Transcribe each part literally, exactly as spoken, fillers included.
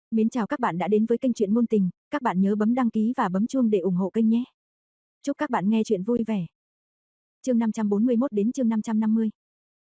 Mến chào các bạn đã đến với kênh truyện ngôn tình, các bạn nhớ bấm đăng ký và bấm chuông để ủng hộ kênh nhé. Chúc các bạn nghe truyện vui vẻ. Chương năm trăm bốn mươi mốt đến chương năm trăm năm mươi.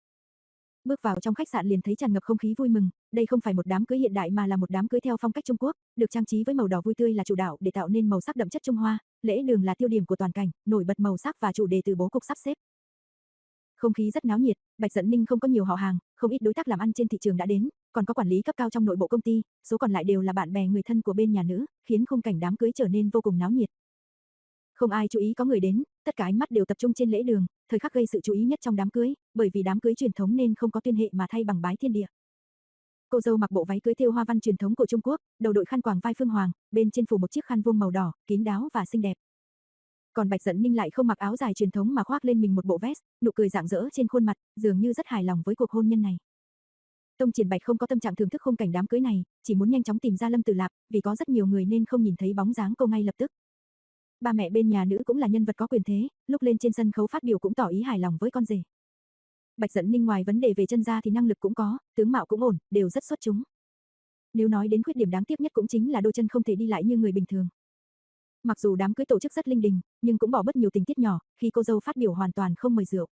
Bước vào trong khách sạn liền thấy tràn ngập không khí vui mừng, đây không phải một đám cưới hiện đại mà là một đám cưới theo phong cách Trung Quốc, được trang trí với màu đỏ vui tươi là chủ đạo để tạo nên màu sắc đậm chất Trung Hoa, lễ đường là tiêu điểm của toàn cảnh, nổi bật màu sắc và chủ đề từ bố cục sắp xếp. Không khí rất náo nhiệt, Bạch Dận Ninh không có nhiều họ hàng, không ít đối tác làm ăn trên thị trường đã đến, còn có quản lý cấp cao trong nội bộ công ty, số còn lại đều là bạn bè người thân của bên nhà nữ, khiến khung cảnh đám cưới trở nên vô cùng náo nhiệt. Không ai chú ý có người đến, tất cả ánh mắt đều tập trung trên lễ đường, thời khắc gây sự chú ý nhất trong đám cưới, bởi vì đám cưới truyền thống nên không có tuyên hệ mà thay bằng bái thiên địa. Cô dâu mặc bộ váy cưới thêu hoa văn truyền thống của Trung Quốc, đầu đội khăn quàng vai phương hoàng, bên trên phủ một chiếc khăn vuông màu đỏ, kín đáo và xinh đẹp. Còn Bạch Dận Ninh lại không mặc áo dài truyền thống mà khoác lên mình một bộ vest, nụ cười rạng rỡ trên khuôn mặt, dường như rất hài lòng với cuộc hôn nhân này. Tông Triển Bạch không có tâm trạng thưởng thức khung cảnh đám cưới này, chỉ muốn nhanh chóng tìm ra Lâm Tử Lạp, vì có rất nhiều người nên không nhìn thấy bóng dáng cô ngay lập tức. Ba mẹ bên nhà nữ cũng là nhân vật có quyền thế, lúc lên trên sân khấu phát biểu cũng tỏ ý hài lòng với con rể. Bạch Dận Ninh ngoài vấn đề về chân da thì năng lực cũng có, tướng mạo cũng ổn, đều rất xuất chúng. Nếu nói đến khuyết điểm đáng tiếc nhất cũng chính là đôi chân không thể đi lại như người bình thường. Mặc dù đám cưới tổ chức rất linh đình, nhưng cũng bỏ bớt nhiều tình tiết nhỏ, khi cô dâu phát biểu hoàn toàn không mời rượu.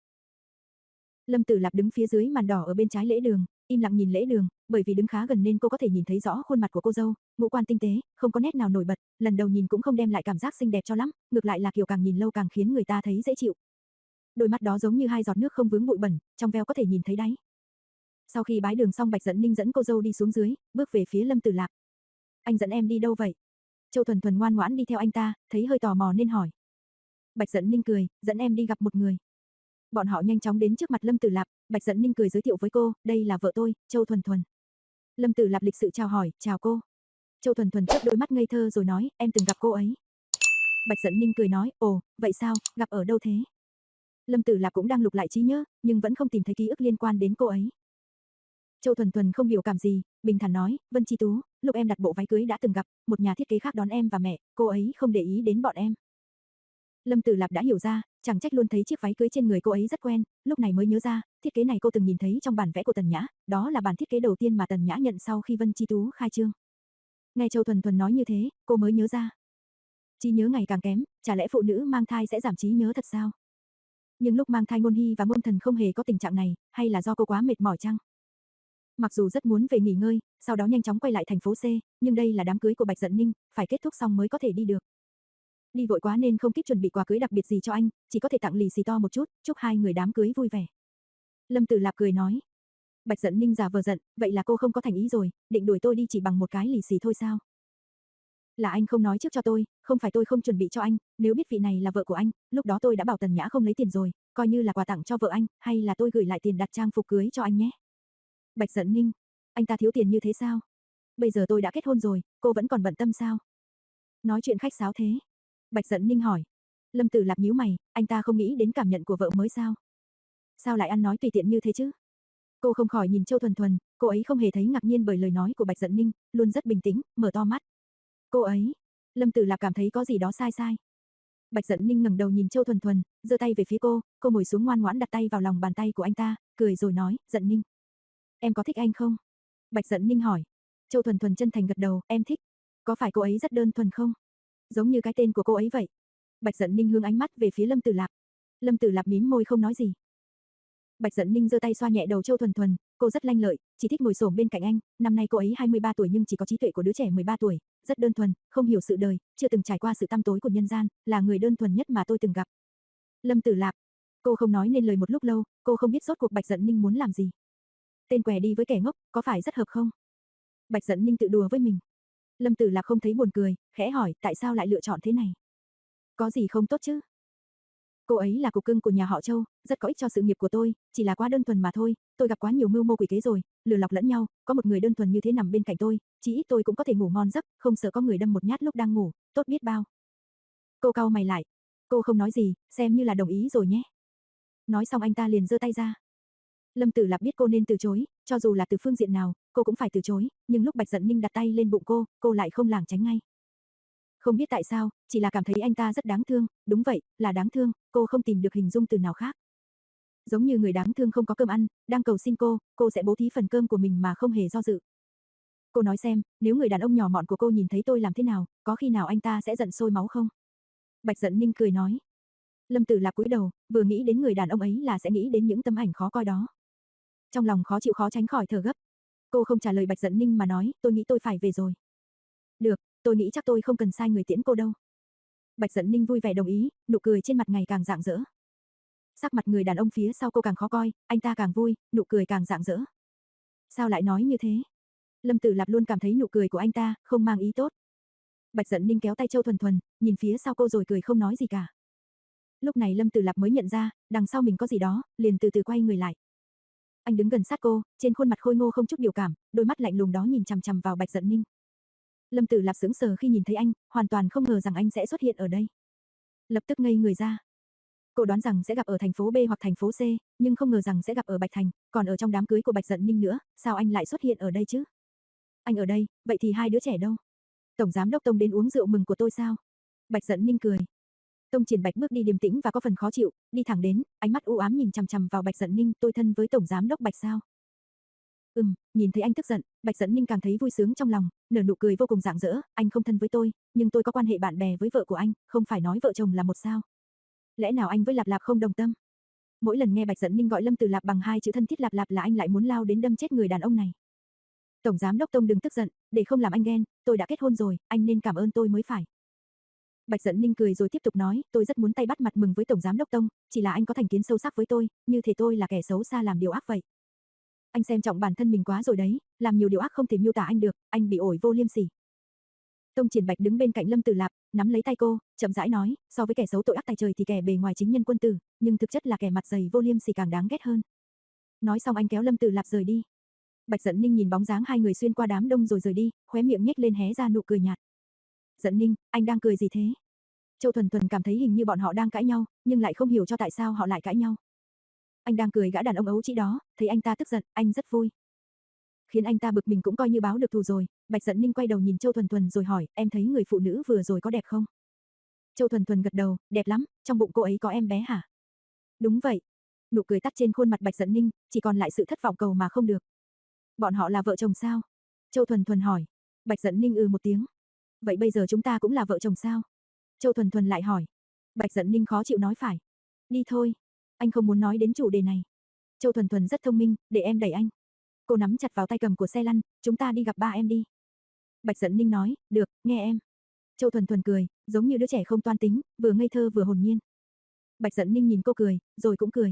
Lâm Tử Lạp đứng phía dưới màn đỏ ở bên trái lễ đường, im lặng nhìn lễ đường, bởi vì đứng khá gần nên cô có thể nhìn thấy rõ khuôn mặt của cô dâu, ngũ quan tinh tế, không có nét nào nổi bật, lần đầu nhìn cũng không đem lại cảm giác xinh đẹp cho lắm, ngược lại là kiểu càng nhìn lâu càng khiến người ta thấy dễ chịu. Đôi mắt đó giống như hai giọt nước không vướng bụi bẩn, trong veo có thể nhìn thấy đáy. Sau khi bái đường xong Bạch Dận Ninh dẫn cô dâu đi xuống dưới, bước về phía Lâm Tử Lạp. Anh dẫn em đi đâu vậy? Châu Thuần Thuần ngoan ngoãn đi theo anh ta, thấy hơi tò mò nên hỏi. Bạch Dận Ninh cười, dẫn em đi gặp một người. Bọn họ nhanh chóng đến trước mặt Lâm Tử Lạp, Bạch Dận Ninh cười giới thiệu với cô, đây là vợ tôi, Châu Thuần Thuần. Lâm Tử Lạp lịch sự chào hỏi, chào cô. Châu Thuần Thuần chớp đôi mắt ngây thơ rồi nói, em từng gặp cô ấy. Bạch Dận Ninh cười nói, ồ, vậy sao, gặp ở đâu thế? Lâm Tử Lạp cũng đang lục lại trí nhớ, nhưng vẫn không tìm thấy ký ức liên quan đến cô ấy. Châu Thuần Thuần không biểu cảm gì, bình thản nói, Vân Chi Tú, lúc em đặt bộ váy cưới đã từng gặp, một nhà thiết kế khác đón em và mẹ, cô ấy không để ý đến bọn em. Lâm Tử Lạp đã hiểu ra, chẳng trách luôn thấy chiếc váy cưới trên người cô ấy rất quen, lúc này mới nhớ ra, thiết kế này cô từng nhìn thấy trong bản vẽ của Tần Nhã, đó là bản thiết kế đầu tiên mà Tần Nhã nhận sau khi Vân Chi Tú khai trương. Nghe Châu Thuần Thuần nói như thế, cô mới nhớ ra. Trí nhớ ngày càng kém, chả lẽ phụ nữ mang thai sẽ giảm trí nhớ thật sao? Nhưng lúc mang thai Ngôn Hy và Ngôn Thần không hề có tình trạng này, hay là do cô quá mệt mỏi chăng? Mặc dù rất muốn về nghỉ ngơi, sau đó nhanh chóng quay lại thành phố C, nhưng đây là đám cưới của Bạch Dận Ninh, phải kết thúc xong mới có thể đi được. Đi vội quá nên không kịp chuẩn bị quà cưới đặc biệt gì cho anh, chỉ có thể tặng lì xì to một chút, chúc hai người đám cưới vui vẻ. Lâm Tử Lạp cười nói. Bạch Dận Ninh giả vờ giận, vậy là cô không có thành ý rồi, định đuổi tôi đi chỉ bằng một cái lì xì thôi sao? Là anh không nói trước cho tôi, không phải tôi không chuẩn bị cho anh, nếu biết vị này là vợ của anh, lúc đó tôi đã bảo Tần Nhã không lấy tiền rồi, coi như là quà tặng cho vợ anh, hay là tôi gửi lại tiền đặt trang phục cưới cho anh nhé. Bạch Dận Ninh, anh ta thiếu tiền như thế sao? Bây giờ tôi đã kết hôn rồi, cô vẫn còn bận tâm sao? Nói chuyện khách sáo thế. Bạch Dận Ninh hỏi. Lâm Tử Lạp nhíu mày, anh ta không nghĩ đến cảm nhận của vợ mới sao? Sao lại ăn nói tùy tiện như thế chứ? Cô không khỏi nhìn Châu Thuần Thuần, cô ấy không hề thấy ngạc nhiên bởi lời nói của Bạch Dận Ninh, luôn rất bình tĩnh, mở to mắt. Cô ấy, Lâm Tử Lạp cảm thấy có gì đó sai sai. Bạch Dận Ninh ngẩng đầu nhìn Châu Thuần Thuần, giơ tay về phía cô, cô ngồi xuống ngoan ngoãn đặt tay vào lòng bàn tay của anh ta, cười rồi nói, Dận Ninh, em có thích anh không? Bạch Dận Ninh hỏi. Châu Thuần Thuần chân thành gật đầu, em thích. Có phải cô ấy rất đơn thuần không? Giống như cái tên của cô ấy vậy. Bạch Dận Ninh hướng ánh mắt về phía Lâm Tử Lạp. Lâm Tử Lạp mím môi không nói gì. Bạch Dận Ninh giơ tay xoa nhẹ đầu Châu Thuần Thuần, cô rất lanh lợi, chỉ thích ngồi xổm bên cạnh anh, năm nay cô ấy hai mươi ba tuổi nhưng chỉ có trí tuệ của đứa trẻ mười ba tuổi, rất đơn thuần, không hiểu sự đời, chưa từng trải qua sự tăm tối của nhân gian, là người đơn thuần nhất mà tôi từng gặp. Lâm Tử Lạp, cô không nói nên lời một lúc lâu, cô không biết rốt cuộc Bạch Dận Ninh muốn làm gì. Tên què đi với kẻ ngốc, có phải rất hợp không? Bạch Dận Ninh tự đùa với mình. Lâm Tử Lạp không thấy buồn cười, khẽ hỏi, tại sao lại lựa chọn thế này? Có gì không tốt chứ? Cô ấy là cục cưng của nhà họ Châu, rất có ích cho sự nghiệp của tôi, chỉ là quá đơn thuần mà thôi, tôi gặp quá nhiều mưu mô quỷ kế rồi, lừa lọc lẫn nhau, có một người đơn thuần như thế nằm bên cạnh tôi, chỉ ít tôi cũng có thể ngủ ngon giấc, không sợ có người đâm một nhát lúc đang ngủ, tốt biết bao. Cô cau mày lại. Cô không nói gì, xem như là đồng ý rồi nhé. Nói xong anh ta liền giơ tay ra. Lâm Tử Lạp biết cô nên từ chối, cho dù là từ phương diện nào, cô cũng phải từ chối, nhưng lúc Bạch Dận Ninh đặt tay lên bụng cô, cô lại không lảng tránh ngay. Không biết tại sao, chỉ là cảm thấy anh ta rất đáng thương, đúng vậy, là đáng thương, cô không tìm được hình dung từ nào khác. Giống như người đáng thương không có cơm ăn, đang cầu xin cô, cô sẽ bố thí phần cơm của mình mà không hề do dự. Cô nói xem, nếu người đàn ông nhỏ mọn của cô nhìn thấy tôi làm thế nào, có khi nào anh ta sẽ giận sôi máu không? Bạch Dận Ninh cười nói. Lâm Tử Lạp cúi đầu, vừa nghĩ đến người đàn ông ấy là sẽ nghĩ đến những tấm ảnh khó coi đó. Trong lòng khó chịu khó tránh khỏi thở gấp. Cô không trả lời Bạch Dận Ninh mà nói, tôi nghĩ tôi phải về rồi. Được, tôi nghĩ chắc tôi không cần sai người tiễn cô đâu. Bạch Dận Ninh vui vẻ đồng ý, nụ cười trên mặt ngày càng rạng rỡ. Sắc mặt người đàn ông phía sau cô càng khó coi, anh ta càng vui, nụ cười càng rạng rỡ. Sao lại nói như thế? Lâm Tử Lạp luôn cảm thấy nụ cười của anh ta không mang ý tốt. Bạch Dận Ninh kéo tay Châu Thuần Thuần, nhìn phía sau cô rồi cười không nói gì cả. Lúc này Lâm Tử Lạp mới nhận ra, đằng sau mình có gì đó, liền từ từ quay người lại. Anh đứng gần sát cô, trên khuôn mặt khôi ngô không chút biểu cảm, đôi mắt lạnh lùng đó nhìn chằm chằm vào Bạch Dận Ninh. Lâm Tử Lạp sững sờ khi nhìn thấy anh, hoàn toàn không ngờ rằng anh sẽ xuất hiện ở đây. Lập tức ngây người ra. Cô đoán rằng sẽ gặp ở thành phố B hoặc thành phố C, nhưng không ngờ rằng sẽ gặp ở Bạch Thành, còn ở trong đám cưới của Bạch Dận Ninh nữa, sao anh lại xuất hiện ở đây chứ? Anh ở đây, vậy thì hai đứa trẻ đâu? Tổng giám đốc Tông đến uống rượu mừng của tôi sao? Bạch Dận Ninh cười. Tông Triển Bạch bước đi điềm tĩnh và có phần khó chịu, đi thẳng đến, ánh mắt u ám nhìn chằm chằm vào Bạch Dận Ninh, tôi thân với tổng giám đốc Bạch sao? Ừm, nhìn thấy anh tức giận, Bạch Dận Ninh càng thấy vui sướng trong lòng, nở nụ cười vô cùng rạng rỡ, anh không thân với tôi, nhưng tôi có quan hệ bạn bè với vợ của anh, không phải nói vợ chồng là một sao? Lẽ nào anh với Lạp Lạp không đồng tâm? Mỗi lần nghe Bạch Dận Ninh gọi Lâm Tử Lạp bằng hai chữ thân thiết Lạp Lạp là anh lại muốn lao đến đâm chết người đàn ông này. Tổng giám đốc Tông đừng tức giận, để không làm anh ghen, tôi đã kết hôn rồi, anh nên cảm ơn tôi mới phải. Bạch Dận Ninh cười rồi tiếp tục nói, tôi rất muốn tay bắt mặt mừng với tổng giám đốc Tông, chỉ là anh có thành kiến sâu sắc với tôi, như thể tôi là kẻ xấu xa làm điều ác vậy. Anh xem trọng bản thân mình quá rồi đấy, làm nhiều điều ác không thể miêu tả anh được, anh bị ổi vô liêm sỉ. Tông Triển Bạch đứng bên cạnh Lâm Tử Lạp, nắm lấy tay cô, chậm rãi nói, so với kẻ xấu tội ác tài trời thì kẻ bề ngoài chính nhân quân tử, nhưng thực chất là kẻ mặt dày vô liêm sỉ càng đáng ghét hơn. Nói xong anh kéo Lâm Tử Lạp rời đi. Bạch Dận Ninh nhìn bóng dáng hai người xuyên qua đám đông rồi rời đi, khóe miệng nhếch lên hé ra nụ cười nhạt. Dận Ninh, anh đang cười gì thế? Châu Thuần Thuần cảm thấy hình như bọn họ đang cãi nhau, nhưng lại không hiểu cho tại sao họ lại cãi nhau. Anh đang cười gã đàn ông ấu trĩ đó, thấy anh ta tức giận, anh rất vui. Khiến anh ta bực mình cũng coi như báo được thù rồi. Bạch Dận Ninh quay đầu nhìn Châu Thuần Thuần rồi hỏi, em thấy người phụ nữ vừa rồi có đẹp không? Châu Thuần Thuần gật đầu, đẹp lắm, trong bụng cô ấy có em bé hả? Đúng vậy. Nụ cười tắt trên khuôn mặt Bạch Dận Ninh, chỉ còn lại sự thất vọng cầu mà không được. Bọn họ là vợ chồng sao? Châu Thuần Thuần hỏi. Bạch Dận Ninh ừ một tiếng. Vậy bây giờ chúng ta cũng là vợ chồng sao? Châu Thuần Thuần lại hỏi. Bạch Dận Ninh khó chịu nói phải. Đi thôi. Anh không muốn nói đến chủ đề này. Châu Thuần Thuần rất thông minh, để em đẩy anh. Cô nắm chặt vào tay cầm của xe lăn, chúng ta đi gặp ba em đi. Bạch Dận Ninh nói, được, nghe em. Châu Thuần Thuần cười, giống như đứa trẻ không toan tính, vừa ngây thơ vừa hồn nhiên. Bạch Dận Ninh nhìn cô cười, rồi cũng cười.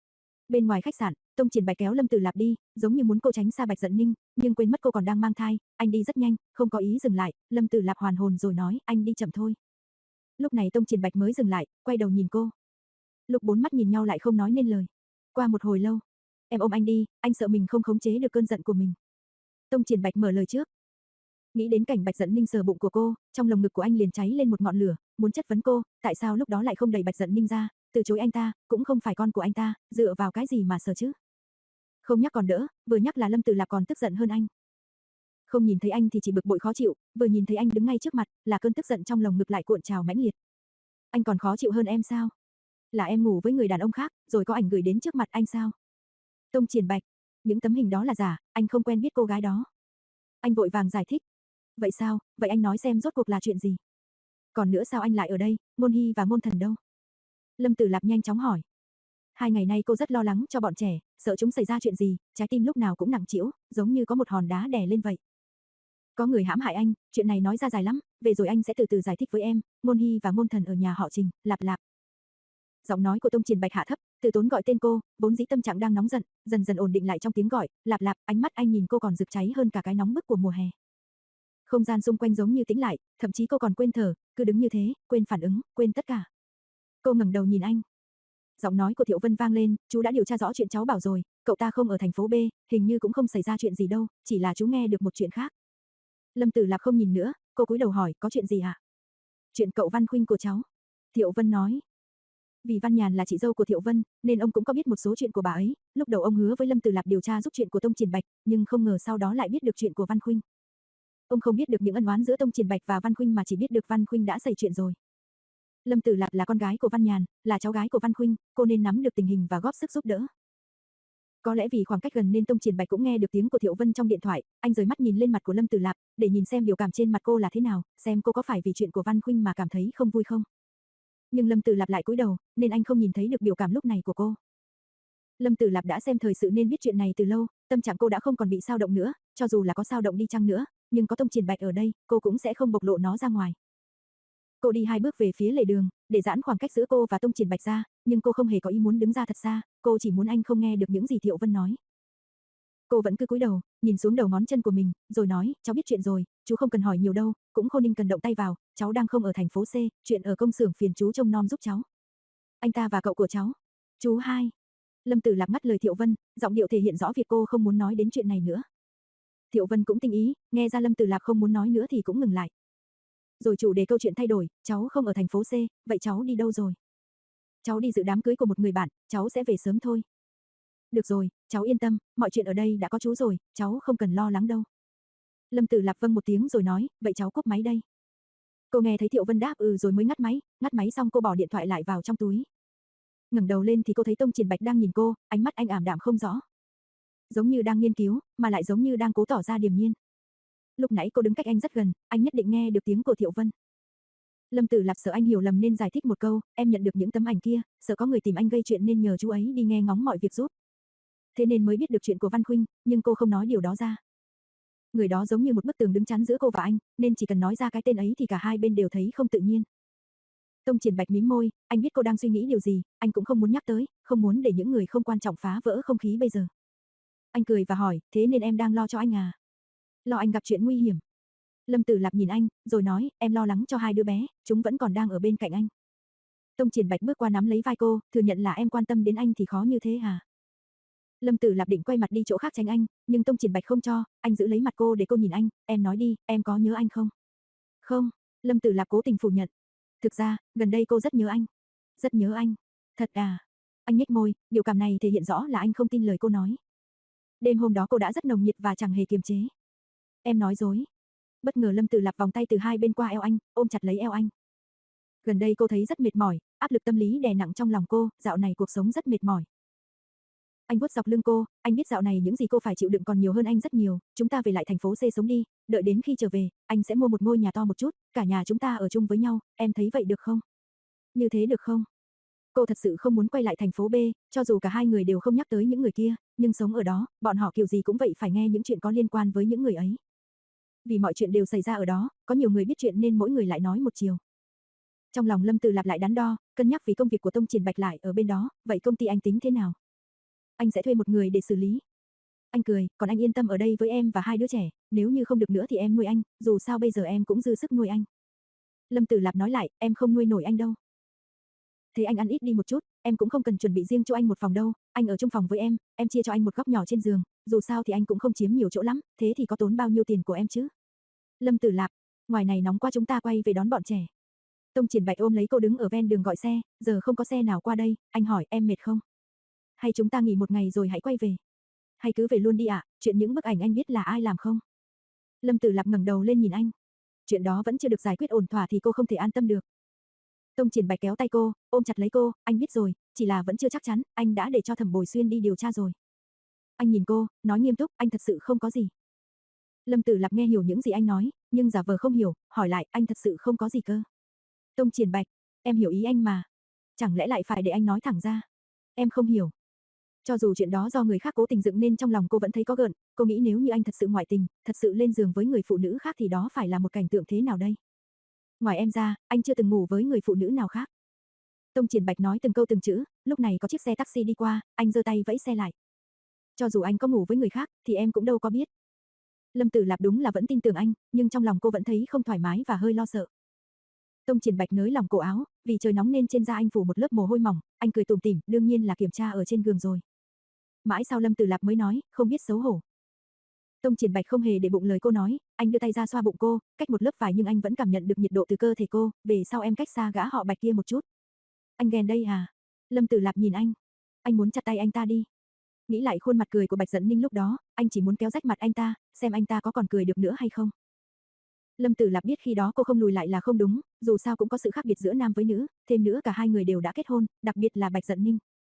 Bên ngoài khách sạn, Tông Triển Bạch kéo Lâm Tử Lạp đi, giống như muốn cô tránh xa Bạch Dận Ninh, nhưng quên mất cô còn đang mang thai, anh đi rất nhanh, không có ý dừng lại, Lâm Tử Lạp hoàn hồn rồi nói, anh đi chậm thôi. Lúc này Tông Triển Bạch mới dừng lại, quay đầu nhìn cô. Lúc bốn mắt nhìn nhau lại không nói nên lời. Qua một hồi lâu, em ôm anh đi, anh sợ mình không khống chế được cơn giận của mình. Tông Triển Bạch mở lời trước. Nghĩ đến cảnh Bạch Dận Ninh sờ bụng của cô, trong lồng ngực của anh liền cháy lên một ngọn lửa, muốn chất vấn cô, tại sao lúc đó lại không đẩy Bạch Dận Ninh ra, từ chối anh ta, cũng không phải con của anh ta, dựa vào cái gì mà sờ chứ? Không nhắc còn đỡ, vừa nhắc là Lâm Tử Lạp còn tức giận hơn anh. Không nhìn thấy anh thì chỉ bực bội khó chịu, vừa nhìn thấy anh đứng ngay trước mặt, là cơn tức giận trong lồng ngực lại cuộn trào mãnh liệt. Anh còn khó chịu hơn em sao? Là em ngủ với người đàn ông khác, rồi có ảnh gửi đến trước mặt anh sao? Tông Triển Bạch, những tấm hình đó là giả, anh không quen biết cô gái đó. Anh vội vàng giải thích. Vậy sao, vậy anh nói xem rốt cuộc là chuyện gì? Còn nữa sao anh lại ở đây, Ngôn Hy và Ngôn Thần đâu? Lâm Tử Lạp nhanh chóng hỏi. Hai ngày nay cô rất lo lắng cho bọn trẻ, sợ chúng xảy ra chuyện gì, trái tim lúc nào cũng nặng trĩu, giống như có một hòn đá đè lên vậy. Có người hãm hại anh, chuyện này nói ra dài lắm, về rồi anh sẽ từ từ giải thích với em, Ngôn Hy và Ngôn Thần ở nhà họ Trình, Lạp Lạp. Giọng nói của Tông Triển Bạch hạ thấp, Từ Tốn gọi tên cô, vốn dĩ tâm trạng đang nóng giận, dần dần ổn định lại trong tiếng gọi, Lạp Lạp, ánh mắt anh nhìn cô còn rực cháy hơn cả cái nóng bức của mùa hè. Không gian xung quanh giống như tĩnh lại, thậm chí cô còn quên thở, cứ đứng như thế, quên phản ứng, quên tất cả. Cô ngẩng đầu nhìn anh. Giọng nói của Thiệu Vân vang lên, chú đã điều tra rõ chuyện cháu bảo rồi, cậu ta không ở thành phố B, hình như cũng không xảy ra chuyện gì đâu, chỉ là chú nghe được một chuyện khác. Lâm Tử Lạp không nhìn nữa, cô cúi đầu hỏi, có chuyện gì hả? Chuyện cậu Văn Khuynh của cháu. Thiệu Vân nói. Vì Văn Nhàn là chị dâu của Thiệu Vân, nên ông cũng có biết một số chuyện của bà ấy, lúc đầu ông hứa với Lâm Tử Lạp điều tra giúp chuyện của Tông Triển Bạch, nhưng không ngờ sau đó lại biết được chuyện của Văn Khuynh. Ông không biết được những ân oán giữa Tông Triển Bạch và Văn Khuynh mà chỉ biết được Văn Khuynh đã xảy chuyện rồi. Lâm Tử Lạp là con gái của Văn Nhàn, là cháu gái của Văn Khuynh, cô nên nắm được tình hình và góp sức giúp đỡ. Có lẽ vì khoảng cách gần nên Tông Triển Bạch cũng nghe được tiếng của Thiệu Vân trong điện thoại, anh rời mắt nhìn lên mặt của Lâm Tử Lạp, để nhìn xem biểu cảm trên mặt cô là thế nào, xem cô có phải vì chuyện của Văn Khuynh mà cảm thấy không vui không. Nhưng Lâm Tử Lạp lại cúi đầu, nên anh không nhìn thấy được biểu cảm lúc này của cô. Lâm Tử Lạp đã xem thời sự nên biết chuyện này từ lâu, tâm trạng cô đã không còn bị xao động nữa, cho dù là có xao động đi chăng nữa, nhưng có Tông Triển Bạch ở đây, cô cũng sẽ không bộc lộ nó ra ngoài. Cô đi hai bước về phía lề đường, để giãn khoảng cách giữa cô và Tông Triển Bạch ra, nhưng cô không hề có ý muốn đứng ra thật xa, cô chỉ muốn anh không nghe được những gì Thiệu Vân nói. Cô vẫn cứ cúi đầu, nhìn xuống đầu ngón chân của mình, rồi nói, cháu biết chuyện rồi, chú không cần hỏi nhiều đâu, cũng không nên cần động tay vào, cháu đang không ở thành phố C, chuyện ở công xưởng phiền chú trông nom giúp cháu. Anh ta và cậu của cháu. Chú hai. Lâm Tử Lạp ngắt lời Thiệu Vân, giọng điệu thể hiện rõ việc cô không muốn nói đến chuyện này nữa. Thiệu Vân cũng tinh ý, nghe ra Lâm Tử Lạp không muốn nói nữa thì cũng ngừng lại. Rồi chủ đề câu chuyện thay đổi, cháu không ở thành phố C, vậy cháu đi đâu rồi? Cháu đi dự đám cưới của một người bạn, cháu sẽ về sớm thôi. Được rồi, cháu yên tâm, mọi chuyện ở đây đã có chú rồi, cháu không cần lo lắng đâu. Lâm Tử Lạp vâng một tiếng rồi nói, vậy cháu cúp máy đây. Cô nghe thấy Thiệu Vân đáp ừ rồi mới ngắt máy, ngắt máy xong cô bỏ điện thoại lại vào trong túi. Ngẩng đầu lên thì cô thấy Tông Triển Bạch đang nhìn cô, ánh mắt anh ảm đạm không rõ. Giống như đang nghiên cứu, mà lại giống như đang cố tỏ ra điềm nhiên. Lúc nãy cô đứng cách anh rất gần, anh nhất định nghe được tiếng của Thiệu Vân. Lâm Tử Lạp sợ anh hiểu lầm nên giải thích một câu, em nhận được những tấm ảnh kia, sợ có người tìm anh gây chuyện nên nhờ chú ấy đi nghe ngóng mọi việc giúp. Thế nên mới biết được chuyện của Văn Khuynh, nhưng cô không nói điều đó ra. Người đó giống như một bức tường đứng chắn giữa cô và anh, nên chỉ cần nói ra cái tên ấy thì cả hai bên đều thấy không tự nhiên. Tông Triển Bạch mím môi, anh biết cô đang suy nghĩ điều gì, anh cũng không muốn nhắc tới, không muốn để những người không quan trọng phá vỡ không khí bây giờ. Anh cười và hỏi, thế nên em đang lo cho anh à? Lo anh gặp chuyện nguy hiểm. Lâm Tử Lạp nhìn anh, rồi nói, em lo lắng cho hai đứa bé, chúng vẫn còn đang ở bên cạnh anh. Tông Triển Bạch bước qua nắm lấy vai cô, thừa nhận là em quan tâm đến anh thì khó như thế à? Lâm Tử Lạp định quay mặt đi chỗ khác tránh anh, nhưng Tông Triển Bạch không cho, anh giữ lấy mặt cô để cô nhìn anh, em nói đi, em có nhớ anh không? Không, Lâm Tử Lạp cố tình phủ nhận. Thực ra, gần đây cô rất nhớ anh. Rất nhớ anh. Thật à? Anh nhếch môi, điều cảm này thể hiện rõ là anh không tin lời cô nói. Đêm hôm đó cô đã rất nồng nhiệt và chẳng hề kiềm chế. Em nói dối. Bất ngờ Lâm Tử Lạp vòng tay từ hai bên qua eo anh, ôm chặt lấy eo anh. Gần đây cô thấy rất mệt mỏi, áp lực tâm lý đè nặng trong lòng cô, dạo này cuộc sống rất mệt mỏi. Anh vuốt dọc lưng cô, anh biết dạo này những gì cô phải chịu đựng còn nhiều hơn anh rất nhiều, chúng ta về lại thành phố C sống đi, đợi đến khi trở về, anh sẽ mua một ngôi nhà to một chút, cả nhà chúng ta ở chung với nhau, em thấy vậy được không? Như thế được không? Cô thật sự không muốn quay lại thành phố B, cho dù cả hai người đều không nhắc tới những người kia, nhưng sống ở đó, bọn họ kiểu gì cũng vậy phải nghe những chuyện có liên quan với những người ấy. Vì mọi chuyện đều xảy ra ở đó, có nhiều người biết chuyện nên mỗi người lại nói một chiều. Trong lòng Lâm Tử Lạp lại đắn đo, cân nhắc vì công việc của Tông Triển Bạch lại ở bên đó, vậy công ty anh tính thế nào? Anh sẽ thuê một người để xử lý. Anh cười, còn anh yên tâm ở đây với em và hai đứa trẻ, nếu như không được nữa thì em nuôi anh, dù sao bây giờ em cũng dư sức nuôi anh. Lâm Tử Lạp nói lại, em không nuôi nổi anh đâu. Thế anh ăn ít đi một chút, em cũng không cần chuẩn bị riêng cho anh một phòng đâu, anh ở chung phòng với em, em chia cho anh một góc nhỏ trên giường, dù sao thì anh cũng không chiếm nhiều chỗ lắm, thế thì có tốn bao nhiêu tiền của em chứ? Lâm Tử Lạp, ngoài này nóng quá chúng ta quay về đón bọn trẻ. Tông Triển Bạch ôm lấy cô đứng ở ven đường gọi xe, giờ không có xe nào qua đây, anh hỏi em mệt không? Hay chúng ta nghỉ một ngày rồi hãy quay về? Hay cứ về luôn đi ạ, à, chuyện những bức ảnh anh biết là ai làm không? Lâm Tử Lạp ngẩng đầu lên nhìn anh. Chuyện đó vẫn chưa được giải quyết ổn thỏa thì cô không thể an tâm được. Tông Triển Bạch kéo tay cô, ôm chặt lấy cô, anh biết rồi, chỉ là vẫn chưa chắc chắn, anh đã để cho Thẩm Bồi Xuyên đi điều tra rồi. Anh nhìn cô, nói nghiêm túc, anh thật sự không có gì. Lâm Tử Lạp nghe hiểu những gì anh nói, nhưng giả vờ không hiểu, hỏi lại, anh thật sự không có gì cơ. Tông Triển Bạch, em hiểu ý anh mà. Chẳng lẽ lại phải để anh nói thẳng ra? Em không hiểu. Cho dù chuyện đó do người khác cố tình dựng nên trong lòng cô vẫn thấy có gợn, cô nghĩ nếu như anh thật sự ngoại tình, thật sự lên giường với người phụ nữ khác thì đó phải là một cảnh tượng thế nào đây? Ngoài em ra, anh chưa từng ngủ với người phụ nữ nào khác. Tông Triển Bạch nói từng câu từng chữ, lúc này có chiếc xe taxi đi qua, anh giơ tay vẫy xe lại. Cho dù anh có ngủ với người khác, thì em cũng đâu có biết. Lâm Tử Lạp đúng là vẫn tin tưởng anh, nhưng trong lòng cô vẫn thấy không thoải mái và hơi lo sợ. Tông Triển Bạch nới lòng cổ áo, vì trời nóng nên trên da anh phủ một lớp mồ hôi mỏng, anh cười tủm tỉm, đương nhiên là kiểm tra ở trên giường rồi. Mãi sau Lâm Tử Lạp mới nói, không biết xấu hổ. Tông Triển Bạch không hề để bụng lời cô nói, anh đưa tay ra xoa bụng cô, cách một lớp vải nhưng anh vẫn cảm nhận được nhiệt độ từ cơ thể cô, về sau em cách xa gã họ Bạch kia một chút. Anh ghen đây à? Lâm Tử Lạp nhìn anh. Anh muốn chặt tay anh ta đi. Nghĩ lại khuôn mặt cười của Bạch Dận Ninh lúc đó, anh chỉ muốn kéo rách mặt anh ta, xem anh ta có còn cười được nữa hay không. Lâm Tử Lạp biết khi đó cô không lùi lại là không đúng, dù sao cũng có sự khác biệt giữa nam với nữ, thêm nữa cả hai người đều đã kết hôn, đặc biệt là Bạch Dận Ninh.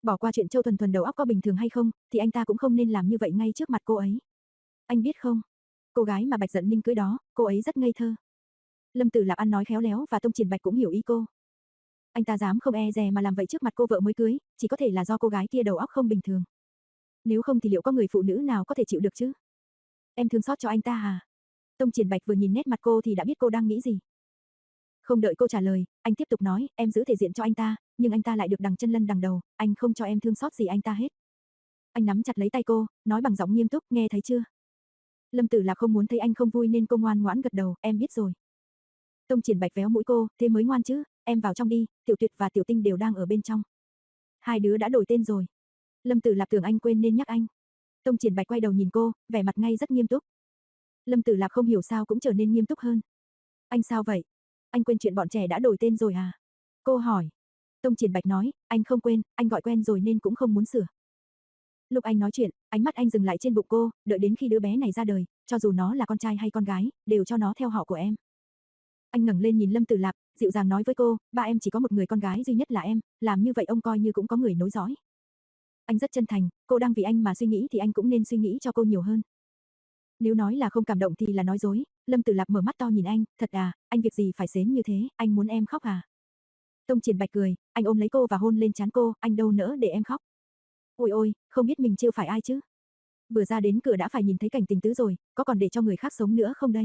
Bỏ qua chuyện Châu Thuần Thuần đầu óc có bình thường hay không, thì anh ta cũng không nên làm như vậy ngay trước mặt cô ấy. Anh biết không, cô gái mà Bạch Dận Ninh cưới đó, cô ấy rất ngây thơ. Lâm Tử Lạp ăn nói khéo léo và Tông Triển Bạch cũng hiểu ý cô. Anh ta dám không e dè mà làm vậy trước mặt cô vợ mới cưới, chỉ có thể là do cô gái kia đầu óc không bình thường. Nếu không thì liệu có người phụ nữ nào có thể chịu được chứ? Em thương xót cho anh ta à? Tông Triển Bạch vừa nhìn nét mặt cô thì đã biết cô đang nghĩ gì. Không đợi cô trả lời, anh tiếp tục nói, em giữ thể diện cho anh ta, nhưng anh ta lại được đằng chân lân đằng đầu, anh không cho em thương xót gì anh ta hết. Anh nắm chặt lấy tay cô, nói bằng giọng nghiêm túc, nghe thấy chưa? Lâm Tử Lạc không muốn thấy anh không vui nên cô ngoan ngoãn gật đầu, em biết rồi. Tông Triển Bạch véo mũi cô, thế mới ngoan chứ, em vào trong đi, Tiểu Tuyệt và Tiểu Tinh đều đang ở bên trong. Hai đứa đã đổi tên rồi. Lâm Tử Lạc tưởng anh quên nên nhắc anh. Tông Triển Bạch quay đầu nhìn cô, vẻ mặt ngay rất nghiêm túc. Lâm Tử Lạc không hiểu sao cũng trở nên nghiêm túc hơn. Anh sao vậy? Anh quên chuyện bọn trẻ đã đổi tên rồi à? Cô hỏi. Tông Triển Bạch nói, anh không quên, anh gọi quen rồi nên cũng không muốn sửa. Lúc anh nói chuyện, ánh mắt anh dừng lại trên bụng cô, đợi đến khi đứa bé này ra đời, cho dù nó là con trai hay con gái, đều cho nó theo họ của em. Anh ngẩng lên nhìn Lâm Tử Lạp, dịu dàng nói với cô, ba em chỉ có một người con gái duy nhất là em, làm như vậy ông coi như cũng có người nối dõi. Anh rất chân thành, cô đang vì anh mà suy nghĩ thì anh cũng nên suy nghĩ cho cô nhiều hơn. Nếu nói là không cảm động thì là nói dối. Lâm Tử Lạp mở mắt to nhìn anh, thật à, anh việc gì phải xến như thế, anh muốn em khóc à? Tông Triển Bạch cười, anh ôm lấy cô và hôn lên trán cô, anh đâu nỡ để em khóc. Ôi ôi, không biết mình trêu phải ai chứ? Vừa ra đến cửa đã phải nhìn thấy cảnh tình tứ rồi, có còn để cho người khác sống nữa không đây?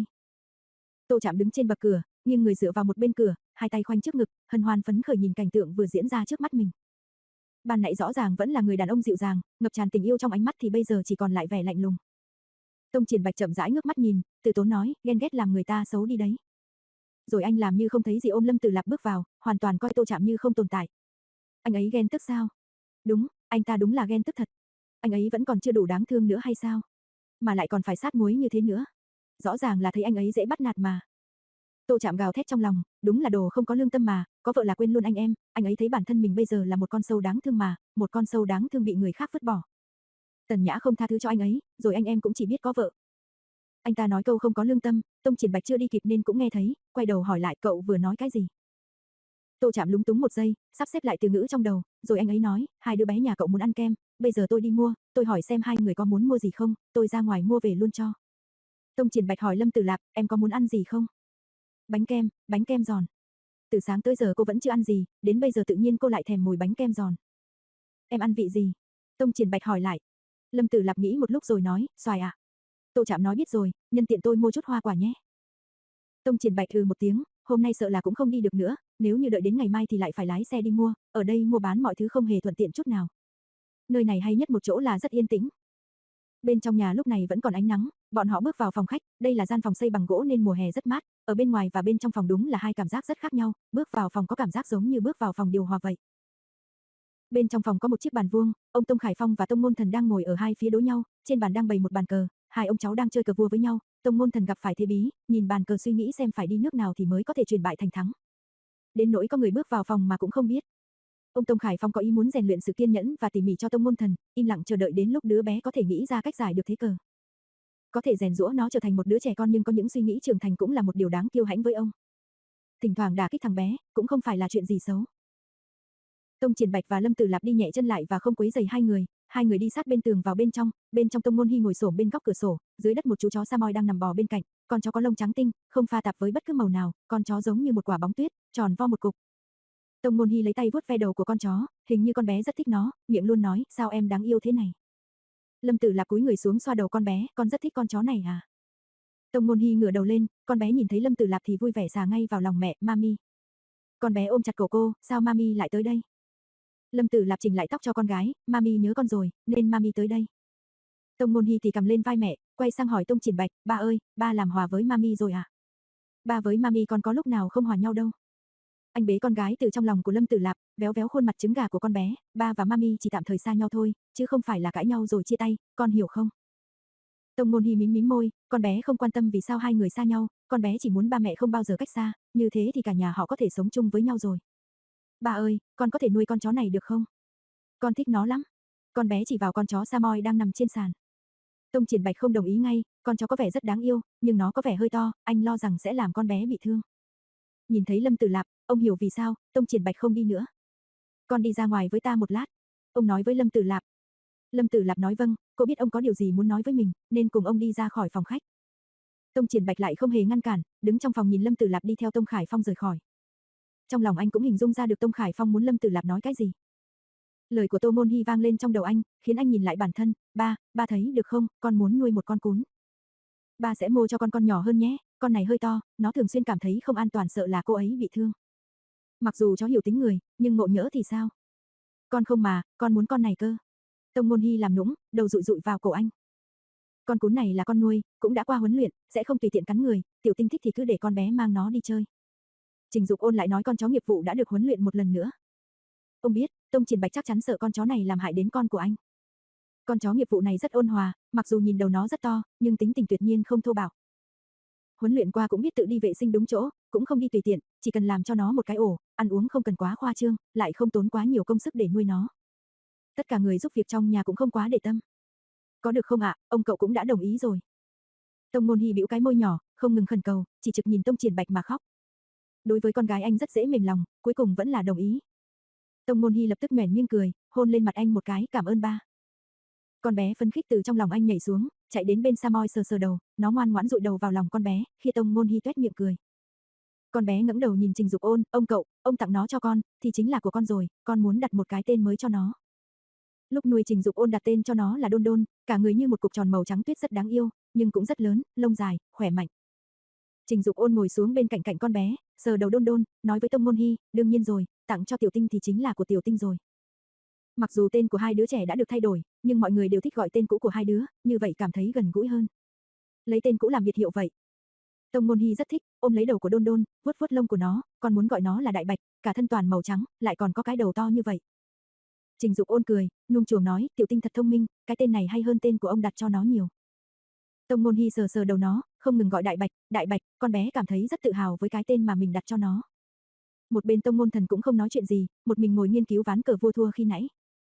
Tô Trạm đứng trên bậc cửa, nghiêng người dựa vào một bên cửa, hai tay khoanh trước ngực, hân hoan phấn khởi nhìn cảnh tượng vừa diễn ra trước mắt mình. Ban nãy rõ ràng vẫn là người đàn ông dịu dàng, ngập tràn tình yêu trong ánh mắt thì bây giờ chỉ còn lại vẻ lạnh lùng. Tông Triển Bạch chậm rãi ngước mắt nhìn, từ tốn nói, ghen ghét làm người ta xấu đi đấy. Rồi anh làm như không thấy gì ôm Lâm Tử Lạp bước vào, hoàn toàn coi Tô Trạm như không tồn tại. Anh ấy ghen tức sao? Đúng, anh ta đúng là ghen tức thật. Anh ấy vẫn còn chưa đủ đáng thương nữa hay sao? Mà lại còn phải sát muối như thế nữa. Rõ ràng là thấy anh ấy dễ bắt nạt mà. Tô Trạm gào thét trong lòng, đúng là đồ không có lương tâm mà, có vợ là quên luôn anh em, anh ấy thấy bản thân mình bây giờ là một con sâu đáng thương mà, một con sâu đáng thương bị người khác vứt bỏ. Tần Nhã không tha thứ cho anh ấy, rồi anh em cũng chỉ biết có vợ. Anh ta nói câu không có lương tâm, Tông Triển Bạch chưa đi kịp nên cũng nghe thấy, quay đầu hỏi lại cậu vừa nói cái gì. Tô Trạm lúng túng một giây, sắp xếp lại từ ngữ trong đầu, rồi anh ấy nói, hai đứa bé nhà cậu muốn ăn kem, bây giờ tôi đi mua, tôi hỏi xem hai người có muốn mua gì không, tôi ra ngoài mua về luôn cho. Tông Triển Bạch hỏi Lâm Tử Lạp, em có muốn ăn gì không? Bánh kem, bánh kem giòn. Từ sáng tới giờ cô vẫn chưa ăn gì, đến bây giờ tự nhiên cô lại thèm mùi bánh kem giòn. Em ăn vị gì? Tông Triển Bạch hỏi lại. Lâm Tử Lạp nghĩ một lúc rồi nói, xoài ạ. À? Tô Trạm nói biết rồi, nhân tiện tôi mua chút hoa quả nhé. Tông Triển Bạch ừ một tiếng, hôm nay sợ là cũng không đi được nữa, nếu như đợi đến ngày mai thì lại phải lái xe đi mua, ở đây mua bán mọi thứ không hề thuận tiện chút nào. Nơi này hay nhất một chỗ là rất yên tĩnh. Bên trong nhà lúc này vẫn còn ánh nắng, bọn họ bước vào phòng khách, đây là gian phòng xây bằng gỗ nên mùa hè rất mát, ở bên ngoài và bên trong phòng đúng là hai cảm giác rất khác nhau, bước vào phòng có cảm giác giống như bước vào phòng điều hòa vậy. Bên trong phòng có một chiếc bàn vuông, ông Tông Khải Phong và Tông Ngôn Thần đang ngồi ở hai phía đối nhau, trên bàn đang bày một bàn cờ, hai ông cháu đang chơi cờ vua với nhau, Tông Ngôn Thần gặp phải thế bí, nhìn bàn cờ suy nghĩ xem phải đi nước nào thì mới có thể chuyển bại thành thắng. Đến nỗi có người bước vào phòng mà cũng không biết. Ông Tông Khải Phong có ý muốn rèn luyện sự kiên nhẫn và tỉ mỉ cho Tông Ngôn Thần, im lặng chờ đợi đến lúc đứa bé có thể nghĩ ra cách giải được thế cờ. Có thể rèn giũa nó trở thành một đứa trẻ con nhưng có những suy nghĩ trưởng thành cũng là một điều đáng kiêu hãnh với ông. Thỉnh thoảng đả kích thằng bé, cũng không phải là chuyện gì xấu. Tông Triển Bạch và Lâm Tử Lạp đi nhẹ chân lại và không quấy rầy hai người, hai người đi sát bên tường vào bên trong, bên trong Tông Ngôn Hi ngồi xổm bên góc cửa sổ, dưới đất một chú chó Samoy đang nằm bò bên cạnh, con chó có lông trắng tinh, không pha tạp với bất cứ màu nào, con chó giống như một quả bóng tuyết, tròn vo một cục. Tông Ngôn Hi lấy tay vuốt ve đầu của con chó, hình như con bé rất thích nó, miệng luôn nói, sao em đáng yêu thế này. Lâm Tử Lạp cúi người xuống xoa đầu con bé, con rất thích con chó này à? Tông Ngôn Hi ngửa đầu lên, con bé nhìn thấy Lâm Tử Lạp thì vui vẻ xà ngay vào lòng mẹ, mami. Con bé ôm chặt cổ cô, sao mami lại tới đây? Lâm Tử Lạp chỉnh lại tóc cho con gái, mami nhớ con rồi, nên mami tới đây. Tông Ngôn Hi thì cầm lên vai mẹ, quay sang hỏi Tông Triển Bạch, ba ơi, ba làm hòa với mami rồi à? Ba với mami còn có lúc nào không hòa nhau đâu. Anh bế con gái từ trong lòng của Lâm Tử Lạp, véo véo khuôn mặt trứng gà của con bé, ba và mami chỉ tạm thời xa nhau thôi, chứ không phải là cãi nhau rồi chia tay, con hiểu không? Tông Ngôn Hi mím mím môi, con bé không quan tâm vì sao hai người xa nhau, con bé chỉ muốn ba mẹ không bao giờ cách xa, như thế thì cả nhà họ có thể sống chung với nhau rồi. Ba ơi, con có thể nuôi con chó này được không? Con thích nó lắm. Con bé chỉ vào con chó Samoy đang nằm trên sàn. Tông Triển Bạch không đồng ý ngay, con chó có vẻ rất đáng yêu, nhưng nó có vẻ hơi to, anh lo rằng sẽ làm con bé bị thương. Nhìn thấy Lâm Tử Lạp, ông hiểu vì sao Tông Triển Bạch không đi nữa. Con đi ra ngoài với ta một lát. Ông nói với Lâm Tử Lạp. Lâm Tử Lạp nói vâng, cô biết ông có điều gì muốn nói với mình, nên cùng ông đi ra khỏi phòng khách. Tông Triển Bạch lại không hề ngăn cản, đứng trong phòng nhìn Lâm Tử Lạp đi theo Tông Khải Phong rời khỏi. Trong lòng anh cũng hình dung ra được Tông Khải Phong muốn Lâm Tử Lạp nói cái gì. Lời của Tô Môn Hy vang lên trong đầu anh, khiến anh nhìn lại bản thân, ba, ba thấy được không, con muốn nuôi một con cún. Ba sẽ mua cho con con nhỏ hơn nhé, con này hơi to, nó thường xuyên cảm thấy không an toàn sợ là cô ấy bị thương. Mặc dù chó hiểu tính người, nhưng ngộ nhỡ thì sao? Con không mà, con muốn con này cơ. Tông Môn Hy làm nũng, đầu dụi dụi vào cổ anh. Con cún này là con nuôi, cũng đã qua huấn luyện, sẽ không tùy tiện cắn người, Tiểu Tinh thích thì cứ để con bé mang nó đi chơi. Trình Dục Ôn lại nói con chó nghiệp vụ đã được huấn luyện một lần nữa. Ông biết, Tông Triển Bạch chắc chắn sợ con chó này làm hại đến con của anh. Con chó nghiệp vụ này rất ôn hòa, mặc dù nhìn đầu nó rất to, nhưng tính tình tuyệt nhiên không thô bạo. Huấn luyện qua cũng biết tự đi vệ sinh đúng chỗ, cũng không đi tùy tiện, chỉ cần làm cho nó một cái ổ, ăn uống không cần quá khoa trương, lại không tốn quá nhiều công sức để nuôi nó. Tất cả người giúp việc trong nhà cũng không quá để tâm. Có được không ạ, à? Ông cậu cũng đã đồng ý rồi. Tông Môn Hy bĩu cái môi nhỏ, không ngừng khẩn cầu, chỉ trực nhìn Tông Triển Bạch mà khóc. Đối với con gái anh rất dễ mềm lòng, cuối cùng vẫn là đồng ý. Tông Môn Hy lập tức nhoẻn miệng cười, hôn lên mặt anh một cái, cảm ơn ba. Con bé phấn khích từ trong lòng anh nhảy xuống, chạy đến bên Samoy sờ sờ đầu, nó ngoan ngoãn dụi đầu vào lòng con bé, khi Tông Môn Hy tuét miệng cười. Con bé ngẩng đầu nhìn Trình Dục Ôn, ông cậu, ông tặng nó cho con, thì chính là của con rồi, con muốn đặt một cái tên mới cho nó. Lúc nuôi Trình Dục Ôn đặt tên cho nó là Đôn Đôn, cả người như một cục tròn màu trắng tuyết rất đáng yêu, nhưng cũng rất lớn, lông dài, khỏe mạnh. Trình Dục Ôn ngồi xuống bên cạnh cạnh con bé, sờ đầu Đôn Đôn, nói với Tông Môn Hy, đương nhiên rồi, tặng cho Tiểu Tinh thì chính là của Tiểu Tinh rồi. Mặc dù tên của hai đứa trẻ đã được thay đổi, nhưng mọi người đều thích gọi tên cũ của hai đứa, như vậy cảm thấy gần gũi hơn. Lấy tên cũ làm biệt hiệu vậy. Tông Môn Hy rất thích, ôm lấy đầu của Đôn Đôn, vuốt vuốt lông của nó, còn muốn gọi nó là Đại Bạch, cả thân toàn màu trắng, lại còn có cái đầu to như vậy. Trình Dục Ôn cười, nuông chiều nói, Tiểu Tinh thật thông minh, cái tên này hay hơn tên của ông đặt cho nó nhiều. Tông Môn Hy sờ sờ đầu nó, không ngừng gọi Đại Bạch, Đại Bạch, con bé cảm thấy rất tự hào với cái tên mà mình đặt cho nó. Một bên Tông Môn Thần cũng không nói chuyện gì, một mình ngồi nghiên cứu ván cờ vua thua khi nãy.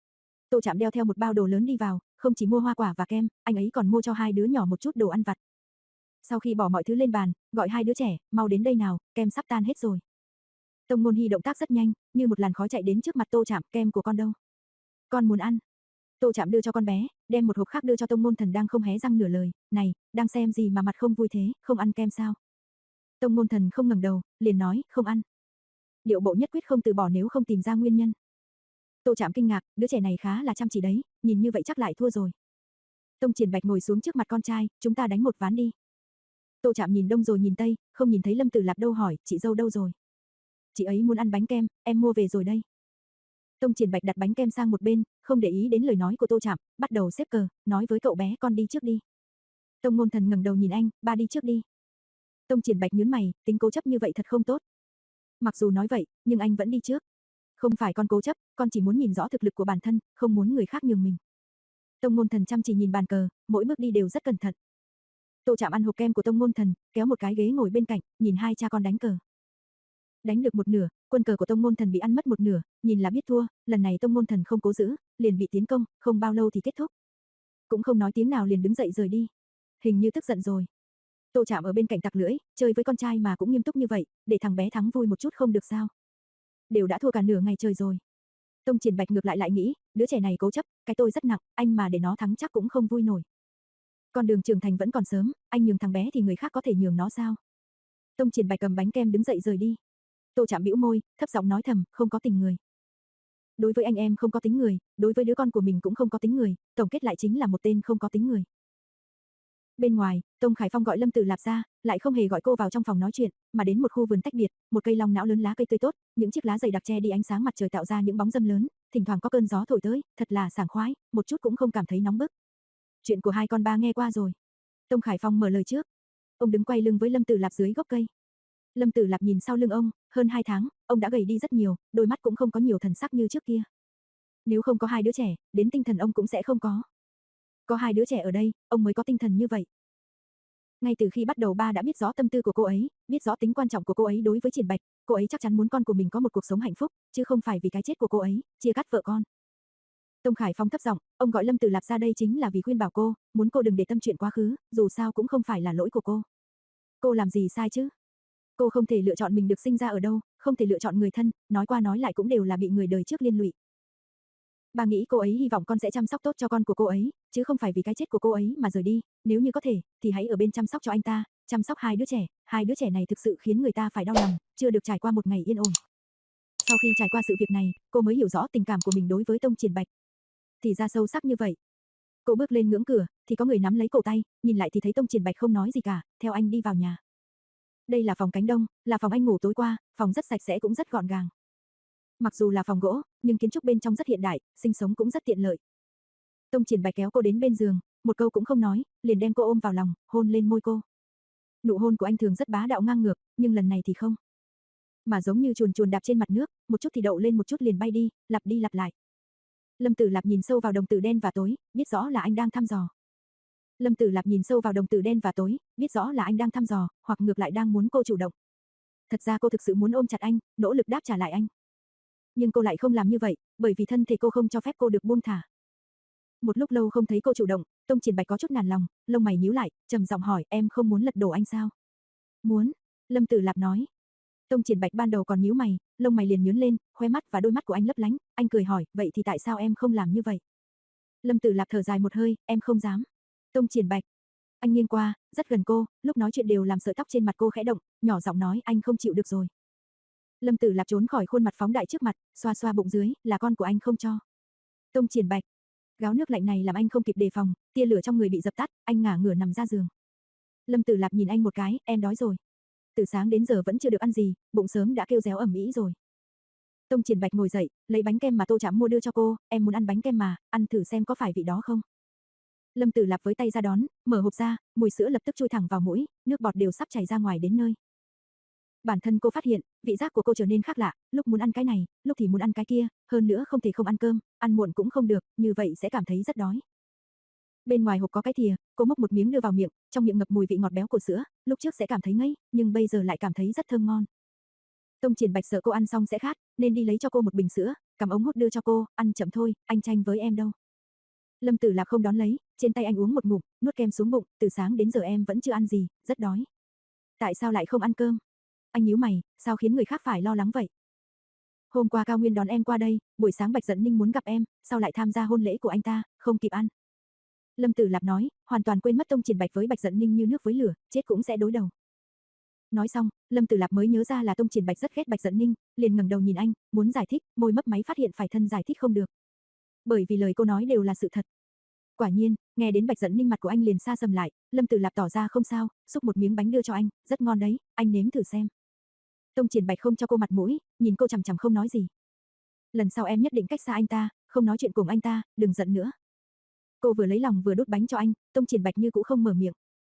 Tô Trạm đeo theo một bao đồ lớn đi vào, không chỉ mua hoa quả và kem, anh ấy còn mua cho hai đứa nhỏ một chút đồ ăn vặt. Sau khi bỏ mọi thứ lên bàn, gọi hai đứa trẻ, mau đến đây nào, kem sắp tan hết rồi. Tông Môn Hy động tác rất nhanh, như một làn khói chạy đến trước mặt Tô Trạm, kem của con đâu? Con muốn ăn. Tô Trạm đưa cho con bé, đem một hộp khác đưa cho Tông Môn Thần đang không hé răng nửa lời, này, đang xem gì mà mặt không vui thế, không ăn kem sao? Tông Môn Thần không ngẩng đầu, liền nói, không ăn. Điệu bộ nhất quyết không từ bỏ nếu không tìm ra nguyên nhân. Tô Trạm kinh ngạc, đứa trẻ này khá là chăm chỉ đấy, nhìn như vậy chắc lại thua rồi. Tông Triển Bạch ngồi xuống trước mặt con trai, chúng ta đánh một ván đi. Tô Trạm nhìn đông rồi nhìn tây, không nhìn thấy Lâm Tử Lạp đâu, hỏi, chị dâu đâu rồi? Chị ấy muốn ăn bánh kem, em mua về rồi đây. Tông Triển Bạch đặt bánh kem sang một bên, không để ý đến lời nói của Tô Trạm, bắt đầu xếp cờ, nói với cậu bé, con đi trước đi. Tông Môn Thần ngẩng đầu nhìn anh, ba đi trước đi. Tông Triển Bạch nhướng mày, tính cố chấp như vậy thật không tốt. Mặc dù nói vậy, nhưng anh vẫn đi trước. Không phải con cố chấp, con chỉ muốn nhìn rõ thực lực của bản thân, không muốn người khác nhường mình. Tông Môn Thần chăm chỉ nhìn bàn cờ, mỗi bước đi đều rất cẩn thận. Tô Trạm ăn hộp kem của Tông Môn Thần, kéo một cái ghế ngồi bên cạnh, nhìn hai cha con đánh cờ. Đánh được một nửa, quân cờ của Tông Môn Thần bị ăn mất một nửa, nhìn là biết thua, lần này Tông Môn Thần không cố giữ, liền bị tiến công, không bao lâu thì kết thúc. Cũng không nói tiếng nào liền đứng dậy rời đi. Hình như tức giận rồi. Tô Trạm ở bên cạnh tặc lưỡi, chơi với con trai mà cũng nghiêm túc như vậy, để thằng bé thắng vui một chút không được sao? Đều đã thua cả nửa ngày trời rồi. Tông Triển Bạch ngược lại lại nghĩ, đứa trẻ này cố chấp, cái tôi rất nặng, anh mà để nó thắng chắc cũng không vui nổi. Con đường trưởng thành vẫn còn sớm, anh nhường thằng bé thì người khác có thể nhường nó sao? Tông Triển Bạch cầm bánh kem đứng dậy rời đi. Tô Trạm bĩu môi, thấp giọng nói thầm, không có tình người. Đối với anh em không có tính người, đối với đứa con của mình cũng không có tính người, tổng kết lại chính là một tên không có tính người. Bên ngoài, Tông Khải Phong gọi Lâm Tử Lạp ra, lại không hề gọi cô vào trong phòng nói chuyện, mà đến một khu vườn tách biệt, một cây long não lớn lá cây tươi tốt, những chiếc lá dày đặc che đi ánh sáng mặt trời tạo ra những bóng râm lớn, thỉnh thoảng có cơn gió thổi tới, thật là sảng khoái, một chút cũng không cảm thấy nóng bức. Chuyện của hai con ba nghe qua rồi. Tông Khải Phong mở lời trước. Ông đứng quay lưng với Lâm Tử Lạp dưới gốc cây. Lâm Tử Lạp nhìn sau lưng ông, hơn hai tháng, ông đã gầy đi rất nhiều, đôi mắt cũng không có nhiều thần sắc như trước kia. Nếu không có hai đứa trẻ, đến tinh thần ông cũng sẽ không có. Có hai đứa trẻ ở đây, ông mới có tinh thần như vậy. Ngay từ khi bắt đầu ba đã biết rõ tâm tư của cô ấy, biết rõ tính quan trọng của cô ấy đối với Triển Bạch, cô ấy chắc chắn muốn con của mình có một cuộc sống hạnh phúc, chứ không phải vì cái chết của cô ấy, chia cắt vợ con. Tông Khải Phong thấp giọng, ông gọi Lâm Tử Lạp ra đây chính là vì khuyên bảo cô, muốn cô đừng để tâm chuyện quá khứ, dù sao cũng không phải là lỗi của cô. Cô làm gì sai chứ? Cô không thể lựa chọn mình được sinh ra ở đâu, không thể lựa chọn người thân, nói qua nói lại cũng đều là bị người đời trước liên lụy. Ba nghĩ cô ấy hy vọng con sẽ chăm sóc tốt cho con của cô ấy, chứ không phải vì cái chết của cô ấy mà rời đi, nếu như có thể, thì hãy ở bên chăm sóc cho anh ta, chăm sóc hai đứa trẻ, hai đứa trẻ này thực sự khiến người ta phải đau lòng, chưa được trải qua một ngày yên ổn. Sau khi trải qua sự việc này, cô mới hiểu rõ tình cảm của mình đối với Tông Triển Bạch. Thì ra sâu sắc như vậy. Cô bước lên ngưỡng cửa, thì có người nắm lấy cổ tay, nhìn lại thì thấy Tông Triển Bạch không nói gì cả, theo anh đi vào nhà. Đây là phòng cánh đông, là phòng anh ngủ tối qua, phòng rất sạch sẽ cũng rất gọn gàng. Mặc dù là phòng gỗ, nhưng kiến trúc bên trong rất hiện đại, sinh sống cũng rất tiện lợi. Tông Triển Bạch kéo cô đến bên giường, một câu cũng không nói, liền đem cô ôm vào lòng, hôn lên môi cô. Nụ hôn của anh thường rất bá đạo ngang ngược, nhưng lần này thì không. Mà giống như chuồn chuồn đạp trên mặt nước, một chút thì đậu lên một chút liền bay đi, lặp đi lặp lại. Lâm Tử Lạp nhìn sâu vào đồng tử đen và tối, biết rõ là anh đang thăm dò. Lâm Tử Lạp nhìn sâu vào đồng tử đen và tối, biết rõ là anh đang thăm dò, hoặc ngược lại đang muốn cô chủ động. Thật ra cô thực sự muốn ôm chặt anh, nỗ lực đáp trả lại anh. Nhưng cô lại không làm như vậy, bởi vì thân thể cô không cho phép cô được buông thả. Một lúc lâu không thấy cô chủ động, Tông Triển Bạch có chút nản lòng, lông mày nhíu lại, trầm giọng hỏi, em không muốn lật đổ anh sao? Muốn, Lâm Tử Lạp nói. Tông Triển Bạch ban đầu còn nhíu mày, lông mày liền nhướng lên, khóe mắt và đôi mắt của anh lấp lánh, anh cười hỏi, vậy thì tại sao em không làm như vậy? Lâm Tử Lạp thở dài một hơi, em không dám. Tông Triển Bạch. Anh nghiêng qua, rất gần cô, lúc nói chuyện đều làm sợi tóc trên mặt cô khẽ động, nhỏ giọng nói, anh không chịu được rồi. Lâm Tử Lạp trốn khỏi khuôn mặt phóng đại trước mặt, xoa xoa bụng dưới, là con của anh không cho. Tông Triển Bạch. Gáo nước lạnh này làm anh không kịp đề phòng, tia lửa trong người bị dập tắt, anh ngả ngửa nằm ra giường. Lâm Tử Lạp nhìn anh một cái, em đói rồi. Từ sáng đến giờ vẫn chưa được ăn gì, bụng sớm đã kêu réo ầm ĩ rồi. Tông Triển Bạch ngồi dậy, lấy bánh kem mà Tô Trạm mua đưa cho cô, em muốn ăn bánh kem mà, ăn thử xem có phải vị đó không. Lâm Tử Lạp với tay ra đón, mở hộp ra, mùi sữa lập tức chui thẳng vào mũi, nước bọt đều sắp chảy ra ngoài đến nơi. Bản thân cô phát hiện, vị giác của cô trở nên khác lạ, lúc muốn ăn cái này, lúc thì muốn ăn cái kia, hơn nữa không thể không ăn cơm, ăn muộn cũng không được, như vậy sẽ cảm thấy rất đói. Bên ngoài hộp có cái thìa, cô múc một miếng đưa vào miệng, trong miệng ngập mùi vị ngọt béo của sữa, lúc trước sẽ cảm thấy ngấy, nhưng bây giờ lại cảm thấy rất thơm ngon. Tông Triển Bạch sợ cô ăn xong sẽ khát, nên đi lấy cho cô một bình sữa, cầm ống hút đưa cho cô, ăn chậm thôi, anh tranh với em đâu. Lâm Tử Lạp không đón lấy, trên tay anh uống một ngụm, nuốt kem xuống bụng, từ sáng đến giờ em vẫn chưa ăn gì, rất đói. Tại sao lại không ăn cơm? Anh nhíu mày, sao khiến người khác phải lo lắng vậy? Hôm qua Cao Nguyên đón em qua đây, buổi sáng Bạch Dận Ninh muốn gặp em, sao lại tham gia hôn lễ của anh ta, không kịp ăn. Lâm Tử Lạp nói, hoàn toàn quên mất Tông Triển Bạch với Bạch Dận Ninh như nước với lửa, chết cũng sẽ đối đầu. Nói xong, Lâm Tử Lạp mới nhớ ra là Tông Triển Bạch rất ghét Bạch Dận Ninh, liền ngẩng đầu nhìn anh, muốn giải thích, môi mấp máy phát hiện phải thân giải thích không được. Bởi vì lời cô nói đều là sự thật. Quả nhiên, nghe đến Bạch Dận Ninh mặt của anh liền xa sầm lại, Lâm Tử Lạp tỏ ra không sao, xúc một miếng bánh đưa cho anh, rất ngon đấy, anh nếm thử xem. Tông Triển Bạch không cho cô mặt mũi, nhìn cô chằm chằm không nói gì. Lần sau em nhất định cách xa anh ta, không nói chuyện cùng anh ta, đừng giận nữa. Cô vừa lấy lòng vừa đút bánh cho anh, Tông Triển Bạch như cũ không mở miệng.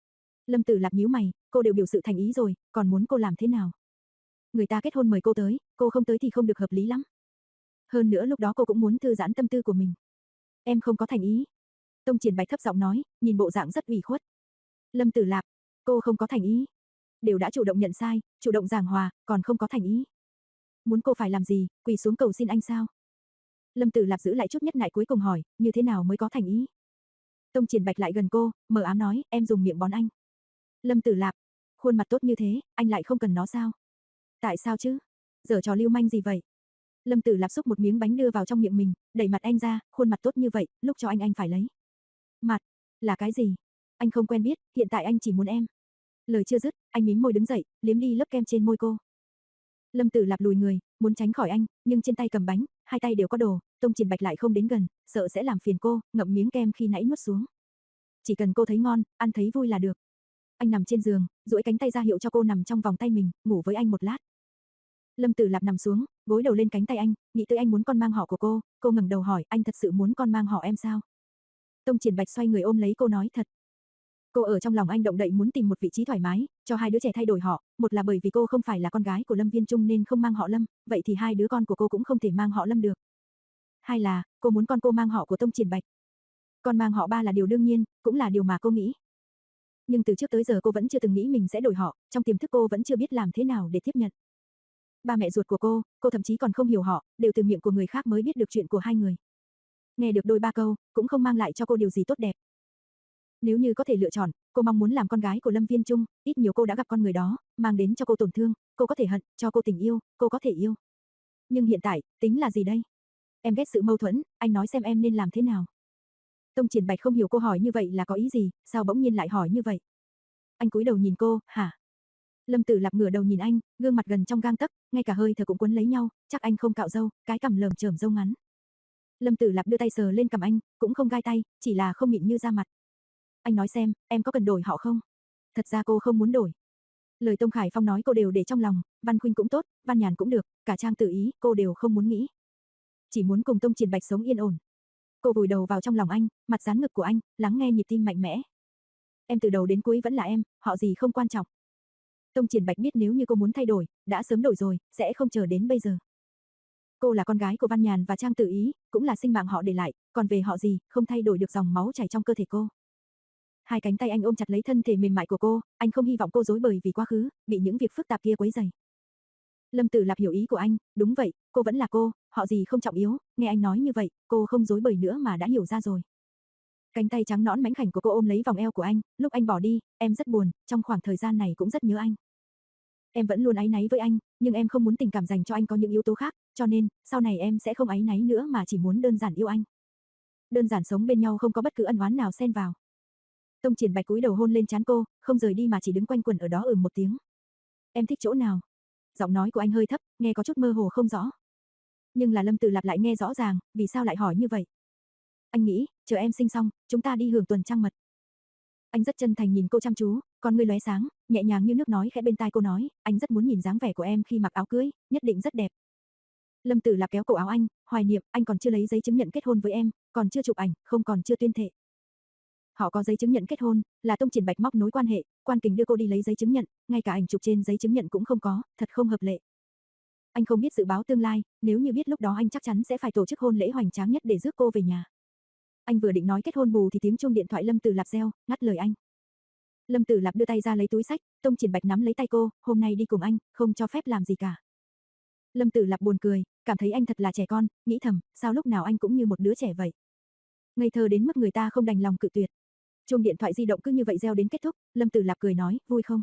Lâm Tử Lạp nhíu mày, cô đều biểu sự thành ý rồi, còn muốn cô làm thế nào? Người ta kết hôn mời cô tới, cô không tới thì không được hợp lý lắm. Hơn nữa lúc đó cô cũng muốn thư giãn tâm tư của mình. Em không có thành ý. Tông Triển Bạch thấp giọng nói, nhìn bộ dạng rất ủy khuất. Lâm Tử Lạp, cô không có thành ý. Đều đã chủ động nhận sai, chủ động giảng hòa, còn không có thành ý. Muốn cô phải làm gì, quỳ xuống cầu xin anh sao? Lâm Tử Lạp giữ lại chút nhất nại cuối cùng hỏi, như thế nào mới có thành ý? Tông Triển Bạch lại gần cô, mờ ám nói, em dùng miệng bón anh. Lâm Tử Lạp, khuôn mặt tốt như thế, anh lại không cần nó sao? Tại sao chứ? Giở trò lưu manh gì vậy? Lâm Tử Lạp xúc một miếng bánh đưa vào trong miệng mình, đẩy mặt anh ra, khuôn mặt tốt như vậy, lúc cho anh anh phải lấy. Mặt, là cái gì? Anh không quen biết, hiện tại anh chỉ muốn em. Lời chưa dứt, anh mím môi đứng dậy, liếm đi lớp kem trên môi cô. Lâm Tử Lạp lùi người, muốn tránh khỏi anh, nhưng trên tay cầm bánh, hai tay đều có đồ, Tông Triển Bạch lại không đến gần, sợ sẽ làm phiền cô, ngậm miếng kem khi nãy nuốt xuống. Chỉ cần cô thấy ngon, ăn thấy vui là được. Anh nằm trên giường, duỗi cánh tay ra hiệu cho cô nằm trong vòng tay mình, ngủ với anh một lát. Lâm Tử Lạp nằm xuống, gối đầu lên cánh tay anh, nghĩ tới anh muốn con mang họ của cô, cô ngẩng đầu hỏi, anh thật sự muốn con mang họ em sao? Tông Triển Bạch xoay người ôm lấy cô nói thật. Cô ở trong lòng anh động đậy muốn tìm một vị trí thoải mái, cho hai đứa trẻ thay đổi họ, một là bởi vì cô không phải là con gái của Lâm Viên Trung nên không mang họ Lâm, vậy thì hai đứa con của cô cũng không thể mang họ Lâm được. Hai là, cô muốn con cô mang họ của Tông Triển Bạch. Con mang họ Ba là điều đương nhiên, cũng là điều mà cô nghĩ. Nhưng từ trước tới giờ cô vẫn chưa từng nghĩ mình sẽ đổi họ, trong tiềm thức cô vẫn chưa biết làm thế nào để tiếp nhận. Ba mẹ ruột của cô, cô thậm chí còn không hiểu họ, đều từ miệng của người khác mới biết được chuyện của hai người. Nghe được đôi ba câu, cũng không mang lại cho cô điều gì tốt đẹp. Nếu như có thể lựa chọn, cô mong muốn làm con gái của Lâm Viên Trung, ít nhiều cô đã gặp con người đó, mang đến cho cô tổn thương, cô có thể hận, cho cô tình yêu, cô có thể yêu. Nhưng hiện tại, tính là gì đây? Em ghét sự mâu thuẫn, anh nói xem em nên làm thế nào. Tông Triển Bạch không hiểu cô hỏi như vậy là có ý gì, sao bỗng nhiên lại hỏi như vậy. Anh cúi đầu nhìn cô, hả? Lâm Tử Lạp ngửa đầu nhìn anh, gương mặt gần trong gang tấc, ngay cả hơi thở cũng quấn lấy nhau, chắc anh không cạo râu, cái cằm lởm chởm râu ngắn. Lâm Tử Lạp đưa tay sờ lên cằm anh, cũng không gai tay, chỉ là không mịn như da mặt. Anh nói xem, em có cần đổi họ không? Thật ra cô không muốn đổi. Lời Tông Khải Phong nói cô đều để trong lòng, Văn Khuynh cũng tốt, Văn Nhàn cũng được, cả Trang Tử Ý, cô đều không muốn nghĩ. Chỉ muốn cùng Tông Triển Bạch sống yên ổn. Cô vùi đầu vào trong lòng anh, mặt dán ngực của anh, lắng nghe nhịp tim mạnh mẽ. Em từ đầu đến cuối vẫn là em, họ gì không quan trọng. Tông Triển Bạch biết nếu như cô muốn thay đổi, đã sớm đổi rồi, sẽ không chờ đến bây giờ. Cô là con gái của Văn Nhàn và Trang Tử Ý, cũng là sinh mạng họ để lại, còn về họ gì, không thay đổi được dòng máu chảy trong cơ thể cô. Hai cánh tay anh ôm chặt lấy thân thể mềm mại của cô, anh không hy vọng cô rối bời vì quá khứ, bị những việc phức tạp kia quấy rầy. Lâm Tử Lạp hiểu ý của anh, đúng vậy, cô vẫn là cô, họ gì không trọng yếu, nghe anh nói như vậy, cô không rối bời nữa mà đã hiểu ra rồi. Cánh tay trắng nõn mảnh khảnh của cô ôm lấy vòng eo của anh, lúc anh bỏ đi, em rất buồn, trong khoảng thời gian này cũng rất nhớ anh. Em vẫn luôn áy náy với anh, nhưng em không muốn tình cảm dành cho anh có những yếu tố khác, cho nên, sau này em sẽ không áy náy nữa mà chỉ muốn đơn giản yêu anh. Đơn giản sống bên nhau không có bất cứ ân oán nào xen vào. Tông Triển Bạch cúi đầu hôn lên trán cô, không rời đi mà chỉ đứng quanh quẩn ở đó ừm một tiếng. Em thích chỗ nào? Giọng nói của anh hơi thấp, nghe có chút mơ hồ không rõ. Nhưng là Lâm Tử Lạp lại nghe rõ ràng, vì sao lại hỏi như vậy? Anh nghĩ, chờ em sinh xong, chúng ta đi hưởng tuần trăng mật. Anh rất chân thành nhìn cô chăm chú, con ngươi lóe sáng, nhẹ nhàng như nước nói khẽ bên tai cô nói, anh rất muốn nhìn dáng vẻ của em khi mặc áo cưới, nhất định rất đẹp. Lâm Tử Lạp kéo cổ áo anh, hoài niệm, anh còn chưa lấy giấy chứng nhận kết hôn với em, còn chưa chụp ảnh, không còn chưa tuyên thệ. Họ có giấy chứng nhận kết hôn, là Tông Triển Bạch móc nối quan hệ, Quan Kình đưa cô đi lấy giấy chứng nhận, ngay cả ảnh chụp trên giấy chứng nhận cũng không có, thật không hợp lệ. Anh không biết dự báo tương lai, nếu như biết lúc đó anh chắc chắn sẽ phải tổ chức hôn lễ hoành tráng nhất để rước cô về nhà. Anh vừa định nói kết hôn bù thì tiếng chuông điện thoại Lâm Tử Lạp reo, ngắt lời anh. Lâm Tử Lạp đưa tay ra lấy túi sách, Tông Triển Bạch nắm lấy tay cô, hôm nay đi cùng anh, không cho phép làm gì cả. Lâm Tử Lạp buồn cười, cảm thấy anh thật là trẻ con, nghĩ thầm, sao lúc nào anh cũng như một đứa trẻ vậy. Ngây thơ đến mức người ta không đành lòng cự tuyệt. Chuông điện thoại di động cứ như vậy reo đến kết thúc, Lâm Tử Lạp cười nói, vui không?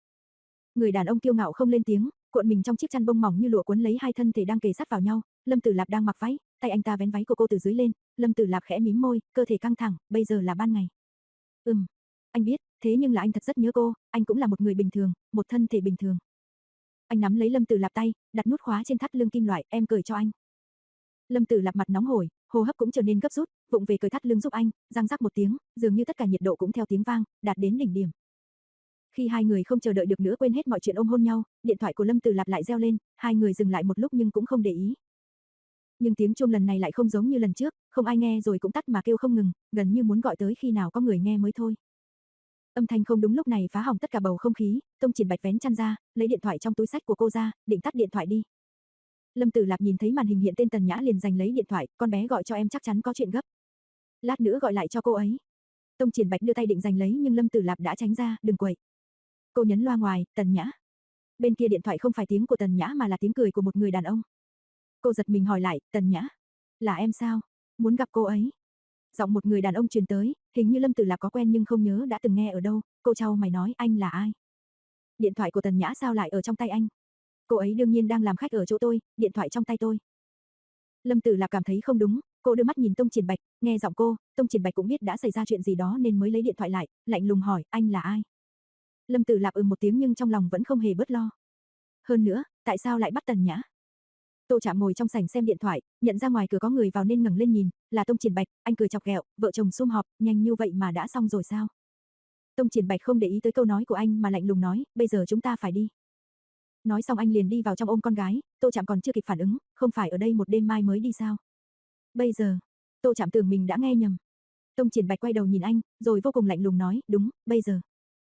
Người đàn ông kiêu ngạo không lên tiếng, cuộn mình trong chiếc chăn bông mỏng như lụa cuốn lấy hai thân thể đang kề sát vào nhau, Lâm Tử Lạp đang mặc váy, tay anh ta vén váy của cô từ dưới lên, Lâm Tử Lạp khẽ mím môi, cơ thể căng thẳng, bây giờ là ban ngày. Ừm, anh biết, thế nhưng là anh thật rất nhớ cô, anh cũng là một người bình thường, một thân thể bình thường. Anh nắm lấy Lâm Tử Lạp tay, đặt nút khóa trên thắt lưng kim loại, em cởi cho anh. Lâm Tử Lạp mặt nóng hổi, hô hấp cũng trở nên gấp rút, vụng về cởi thắt lưng giúp anh, răng rắc một tiếng, dường như tất cả nhiệt độ cũng theo tiếng vang, đạt đến đỉnh điểm. Khi hai người không chờ đợi được nữa quên hết mọi chuyện ôm hôn nhau, điện thoại của Lâm Tử Lạp lại reo lên, hai người dừng lại một lúc nhưng cũng không để ý. Nhưng tiếng chuông lần này lại không giống như lần trước, không ai nghe rồi cũng tắt mà kêu không ngừng, gần như muốn gọi tới khi nào có người nghe mới thôi. Âm thanh không đúng lúc này phá hỏng tất cả bầu không khí, Tông Triển Bạch vén chăn ra, lấy điện thoại trong túi sách của cô ra, định tắt điện thoại đi. Lâm Tử Lạp nhìn thấy màn hình hiện tên Tần Nhã liền giành lấy điện thoại, con bé gọi cho em chắc chắn có chuyện gấp. Lát nữa gọi lại cho cô ấy. Tông Triển Bạch đưa tay định giành lấy nhưng Lâm Tử Lạp đã tránh ra, đừng quậy. Cô nhấn loa ngoài, Tần Nhã. Bên kia điện thoại không phải tiếng của Tần Nhã mà là tiếng cười của một người đàn ông. Cô giật mình hỏi lại, Tần Nhã, là em sao? Muốn gặp cô ấy. Giọng một người đàn ông truyền tới, hình như Lâm Tử Lạp có quen nhưng không nhớ đã từng nghe ở đâu, cô chau mày nói anh là ai? Điện thoại của Tần Nhã sao lại ở trong tay anh? Cô ấy đương nhiên đang làm khách ở chỗ tôi, điện thoại trong tay tôi. Lâm Tử Lạp cảm thấy không đúng, cô đưa mắt nhìn Tông Triển Bạch, nghe giọng cô, Tông Triển Bạch cũng biết đã xảy ra chuyện gì đó nên mới lấy điện thoại lại, lạnh lùng hỏi, anh là ai? Lâm Tử Lạp ừm một tiếng nhưng trong lòng vẫn không hề bớt lo. Hơn nữa, tại sao lại bắt Tần Nhã? Tô Trạm ngồi trong sảnh xem điện thoại, nhận ra ngoài cửa có người vào nên ngẩng lên nhìn, là Tông Triển Bạch, anh cười chọc ghẹo, vợ chồng sum họp, nhanh như vậy mà đã xong rồi sao? Tông Triển Bạch không để ý tới câu nói của anh mà lạnh lùng nói, bây giờ chúng ta phải đi. Nói xong anh liền đi vào trong ôm con gái, Tô Trạm còn chưa kịp phản ứng, không phải ở đây một đêm mai mới đi sao? Bây giờ, Tô Trạm tưởng mình đã nghe nhầm. Tông Triển Bạch quay đầu nhìn anh, rồi vô cùng lạnh lùng nói, đúng, bây giờ.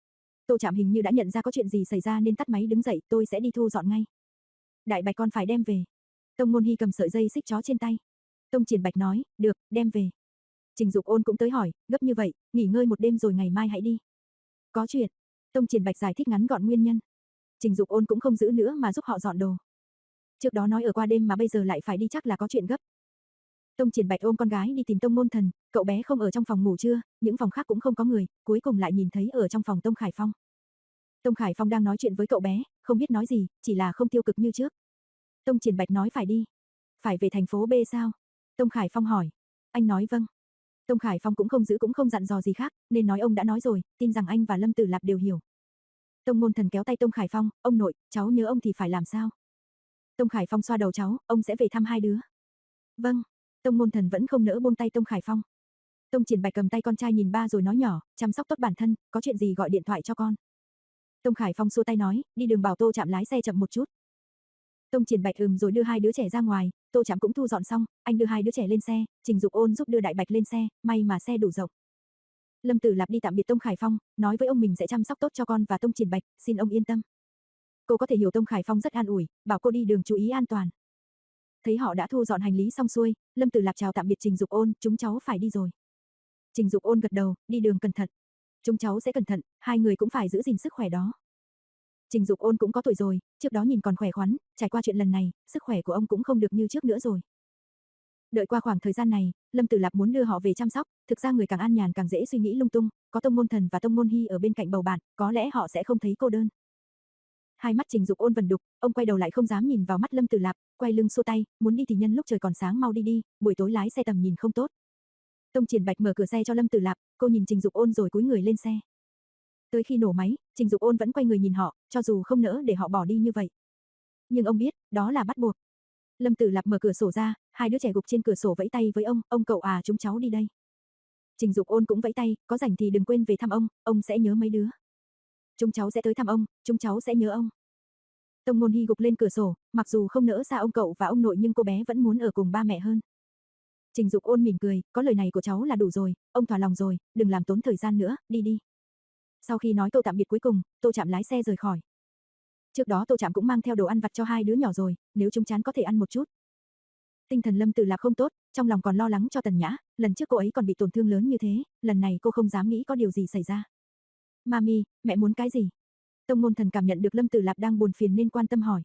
Tô Trạm hình như đã nhận ra có chuyện gì xảy ra nên tắt máy đứng dậy, tôi sẽ đi thu dọn ngay. Đại Bạch con phải đem về. Tông Ngôn Hi cầm sợi dây xích chó trên tay. Tông Triển Bạch nói, được, đem về. Trình Dục Ôn cũng tới hỏi, gấp như vậy, nghỉ ngơi một đêm rồi ngày mai hãy đi. Có chuyện. Tông Triển Bạch giải thích ngắn gọn nguyên nhân. Trình Dục Ôn cũng không giữ nữa mà giúp họ dọn đồ. Trước đó nói ở qua đêm mà bây giờ lại phải đi chắc là có chuyện gấp. Tông Triển Bạch ôm con gái đi tìm Tông Ngôn Thần, cậu bé không ở trong phòng ngủ trưa, những phòng khác cũng không có người, cuối cùng lại nhìn thấy ở trong phòng Tông Khải Phong. Tông Khải Phong đang nói chuyện với cậu bé, không biết nói gì, chỉ là không tiêu cực như trước. Tông Triển Bạch nói phải đi. Phải về thành phố B sao? Tông Khải Phong hỏi. Anh nói vâng. Tông Khải Phong cũng không giữ cũng không dặn dò gì khác, nên nói ông đã nói rồi, tin rằng anh và Lâm Tử Lạp đều hiểu. Tông Ngôn Thần kéo tay Tông Khải Phong, ông nội, cháu nhớ ông thì phải làm sao? Tông Khải Phong xoa đầu cháu, ông sẽ về thăm hai đứa. Vâng. Tông Ngôn Thần vẫn không nỡ buông tay Tông Khải Phong. Tông Triển Bạch cầm tay con trai nhìn ba rồi nói nhỏ, chăm sóc tốt bản thân, có chuyện gì gọi điện thoại cho con. Tông Khải Phong xua tay nói, đi đường bảo Tô Trạm lái xe chậm một chút. Tông Triển Bạch ừm rồi đưa hai đứa trẻ ra ngoài, Tô Trạm cũng thu dọn xong, anh đưa hai đứa trẻ lên xe, Trình Dục Ôn giúp đưa Đại Bạch lên xe, may mà xe đủ rộng. Lâm Tử Lạp đi tạm biệt Tông Khải Phong, nói với ông mình sẽ chăm sóc tốt cho con và Tông Triển Bạch, xin ông yên tâm. Cô có thể hiểu Tông Khải Phong rất an ủi, bảo cô đi đường chú ý an toàn. Thấy họ đã thu dọn hành lý xong xuôi, Lâm Tử Lạp chào tạm biệt Trình Dục Ôn, chúng cháu phải đi rồi. Trình Dục Ôn gật đầu, đi đường cẩn thận. Chúng cháu sẽ cẩn thận, hai người cũng phải giữ gìn sức khỏe đó. Trình Dục Ôn cũng có tuổi rồi, trước đó nhìn còn khỏe khoắn, trải qua chuyện lần này, sức khỏe của ông cũng không được như trước nữa rồi. Đợi qua khoảng thời gian này, Lâm Tử Lạp muốn đưa họ về chăm sóc, thực ra người càng an nhàn càng dễ suy nghĩ lung tung, có Tông Ngôn Thần và Tông Ngôn Hy ở bên cạnh bầu bạn, có lẽ họ sẽ không thấy cô đơn. Hai mắt Trình Dục Ôn vần đục, ông quay đầu lại không dám nhìn vào mắt Lâm Tử Lạp, quay lưng xua tay, muốn đi thì nhân lúc trời còn sáng mau đi đi, buổi tối lái xe tầm nhìn không tốt. Tông Triển Bạch mở cửa xe cho Lâm Tử Lạp, cô nhìn Trình Dục Ôn rồi cúi người lên xe. Tới khi nổ máy, Trình Dục Ôn vẫn quay người nhìn họ, cho dù không nỡ để họ bỏ đi như vậy. Nhưng ông biết, đó là bắt buộc. Lâm Tử Lạp mở cửa sổ ra, hai đứa trẻ gục trên cửa sổ vẫy tay với ông, ông cậu à chúng cháu đi đây. Trình Dục Ôn cũng vẫy tay, có rảnh thì đừng quên về thăm ông, ông sẽ nhớ mấy đứa. Chúng cháu sẽ tới thăm ông, chúng cháu sẽ nhớ ông. Tông Ngôn Hy gục lên cửa sổ, mặc dù không nỡ xa ông cậu và ông nội nhưng cô bé vẫn muốn ở cùng ba mẹ hơn. Trình Dục Ôn mỉm cười, có lời này của cháu là đủ rồi, ông thỏa lòng rồi, đừng làm tốn thời gian nữa, đi đi. Sau khi nói câu tạm biệt cuối cùng, Tô Trạm lái xe rời khỏi. Trước đó Tô Trạm cũng mang theo đồ ăn vặt cho hai đứa nhỏ rồi, nếu chúng chán có thể ăn một chút. Tinh thần Lâm Tử Lạp không tốt, trong lòng còn lo lắng cho Tần Nhã, lần trước cô ấy còn bị tổn thương lớn như thế, lần này cô không dám nghĩ có điều gì xảy ra. Mami, mẹ muốn cái gì? Tông Ngôn Thần cảm nhận được Lâm Tử Lạp đang buồn phiền nên quan tâm hỏi.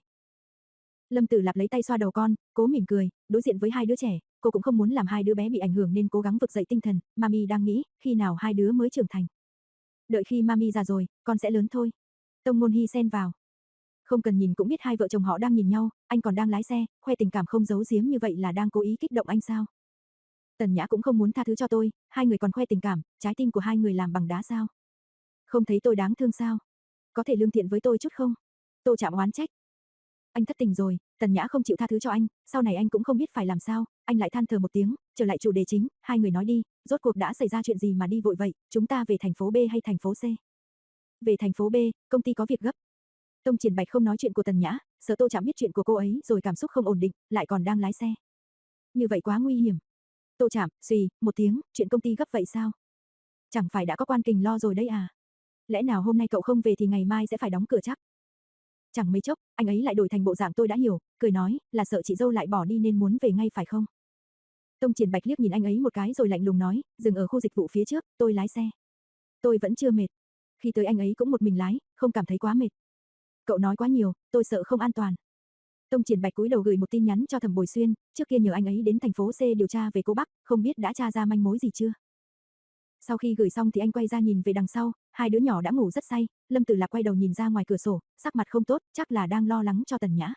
Lâm Tử Lạp lấy tay xoa đầu con, cố mỉm cười, đối diện với hai đứa trẻ, cô cũng không muốn làm hai đứa bé bị ảnh hưởng nên cố gắng vực dậy tinh thần, Mami đang nghĩ, khi nào hai đứa mới trưởng thành. Đợi khi Mami già rồi, con sẽ lớn thôi. Tông Ngôn Hy xen vào. Không cần nhìn cũng biết hai vợ chồng họ đang nhìn nhau, anh còn đang lái xe, khoe tình cảm không giấu giếm như vậy là đang cố ý kích động anh sao? Tần Nhã cũng không muốn tha thứ cho tôi, hai người còn khoe tình cảm, trái tim của hai người làm bằng đá sao? Không thấy tôi đáng thương sao? Có thể lương thiện với tôi chút không? Tô Trạm oán trách. Anh thất tình rồi, Tần Nhã không chịu tha thứ cho anh, sau này anh cũng không biết phải làm sao, anh lại than thở một tiếng, trở lại chủ đề chính, hai người nói đi, rốt cuộc đã xảy ra chuyện gì mà đi vội vậy, chúng ta về thành phố B hay thành phố C? Về thành phố B, công ty có việc gấp. Tông Triển Bạch không nói chuyện của Tần Nhã, sợ Tô Trạm biết chuyện của cô ấy rồi cảm xúc không ổn định, lại còn đang lái xe. Như vậy quá nguy hiểm. Tô Trạm, xùy, một tiếng, chuyện công ty gấp vậy sao? Chẳng phải đã có Quan Kình lo rồi đấy à? Lẽ nào hôm nay cậu không về thì ngày mai sẽ phải đóng cửa chắc? Chẳng mấy chốc, anh ấy lại đổi thành bộ dạng tôi đã hiểu, cười nói, là sợ chị dâu lại bỏ đi nên muốn về ngay phải không? Tông Triển Bạch liếc nhìn anh ấy một cái rồi lạnh lùng nói, dừng ở khu dịch vụ phía trước, tôi lái xe. Tôi vẫn chưa mệt. Khi tới anh ấy cũng một mình lái, không cảm thấy quá mệt. Cậu nói quá nhiều, tôi sợ không an toàn. Tông Triển Bạch cúi đầu gửi một tin nhắn cho Thẩm Bồi Xuyên, trước kia nhờ anh ấy đến thành phố C điều tra về cô Bắc, không biết đã tra ra manh mối gì chưa. Sau khi gửi xong thì anh quay ra nhìn về đằng sau, hai đứa nhỏ đã ngủ rất say, Lâm Tử Lạp quay đầu nhìn ra ngoài cửa sổ, sắc mặt không tốt, chắc là đang lo lắng cho Tần Nhã.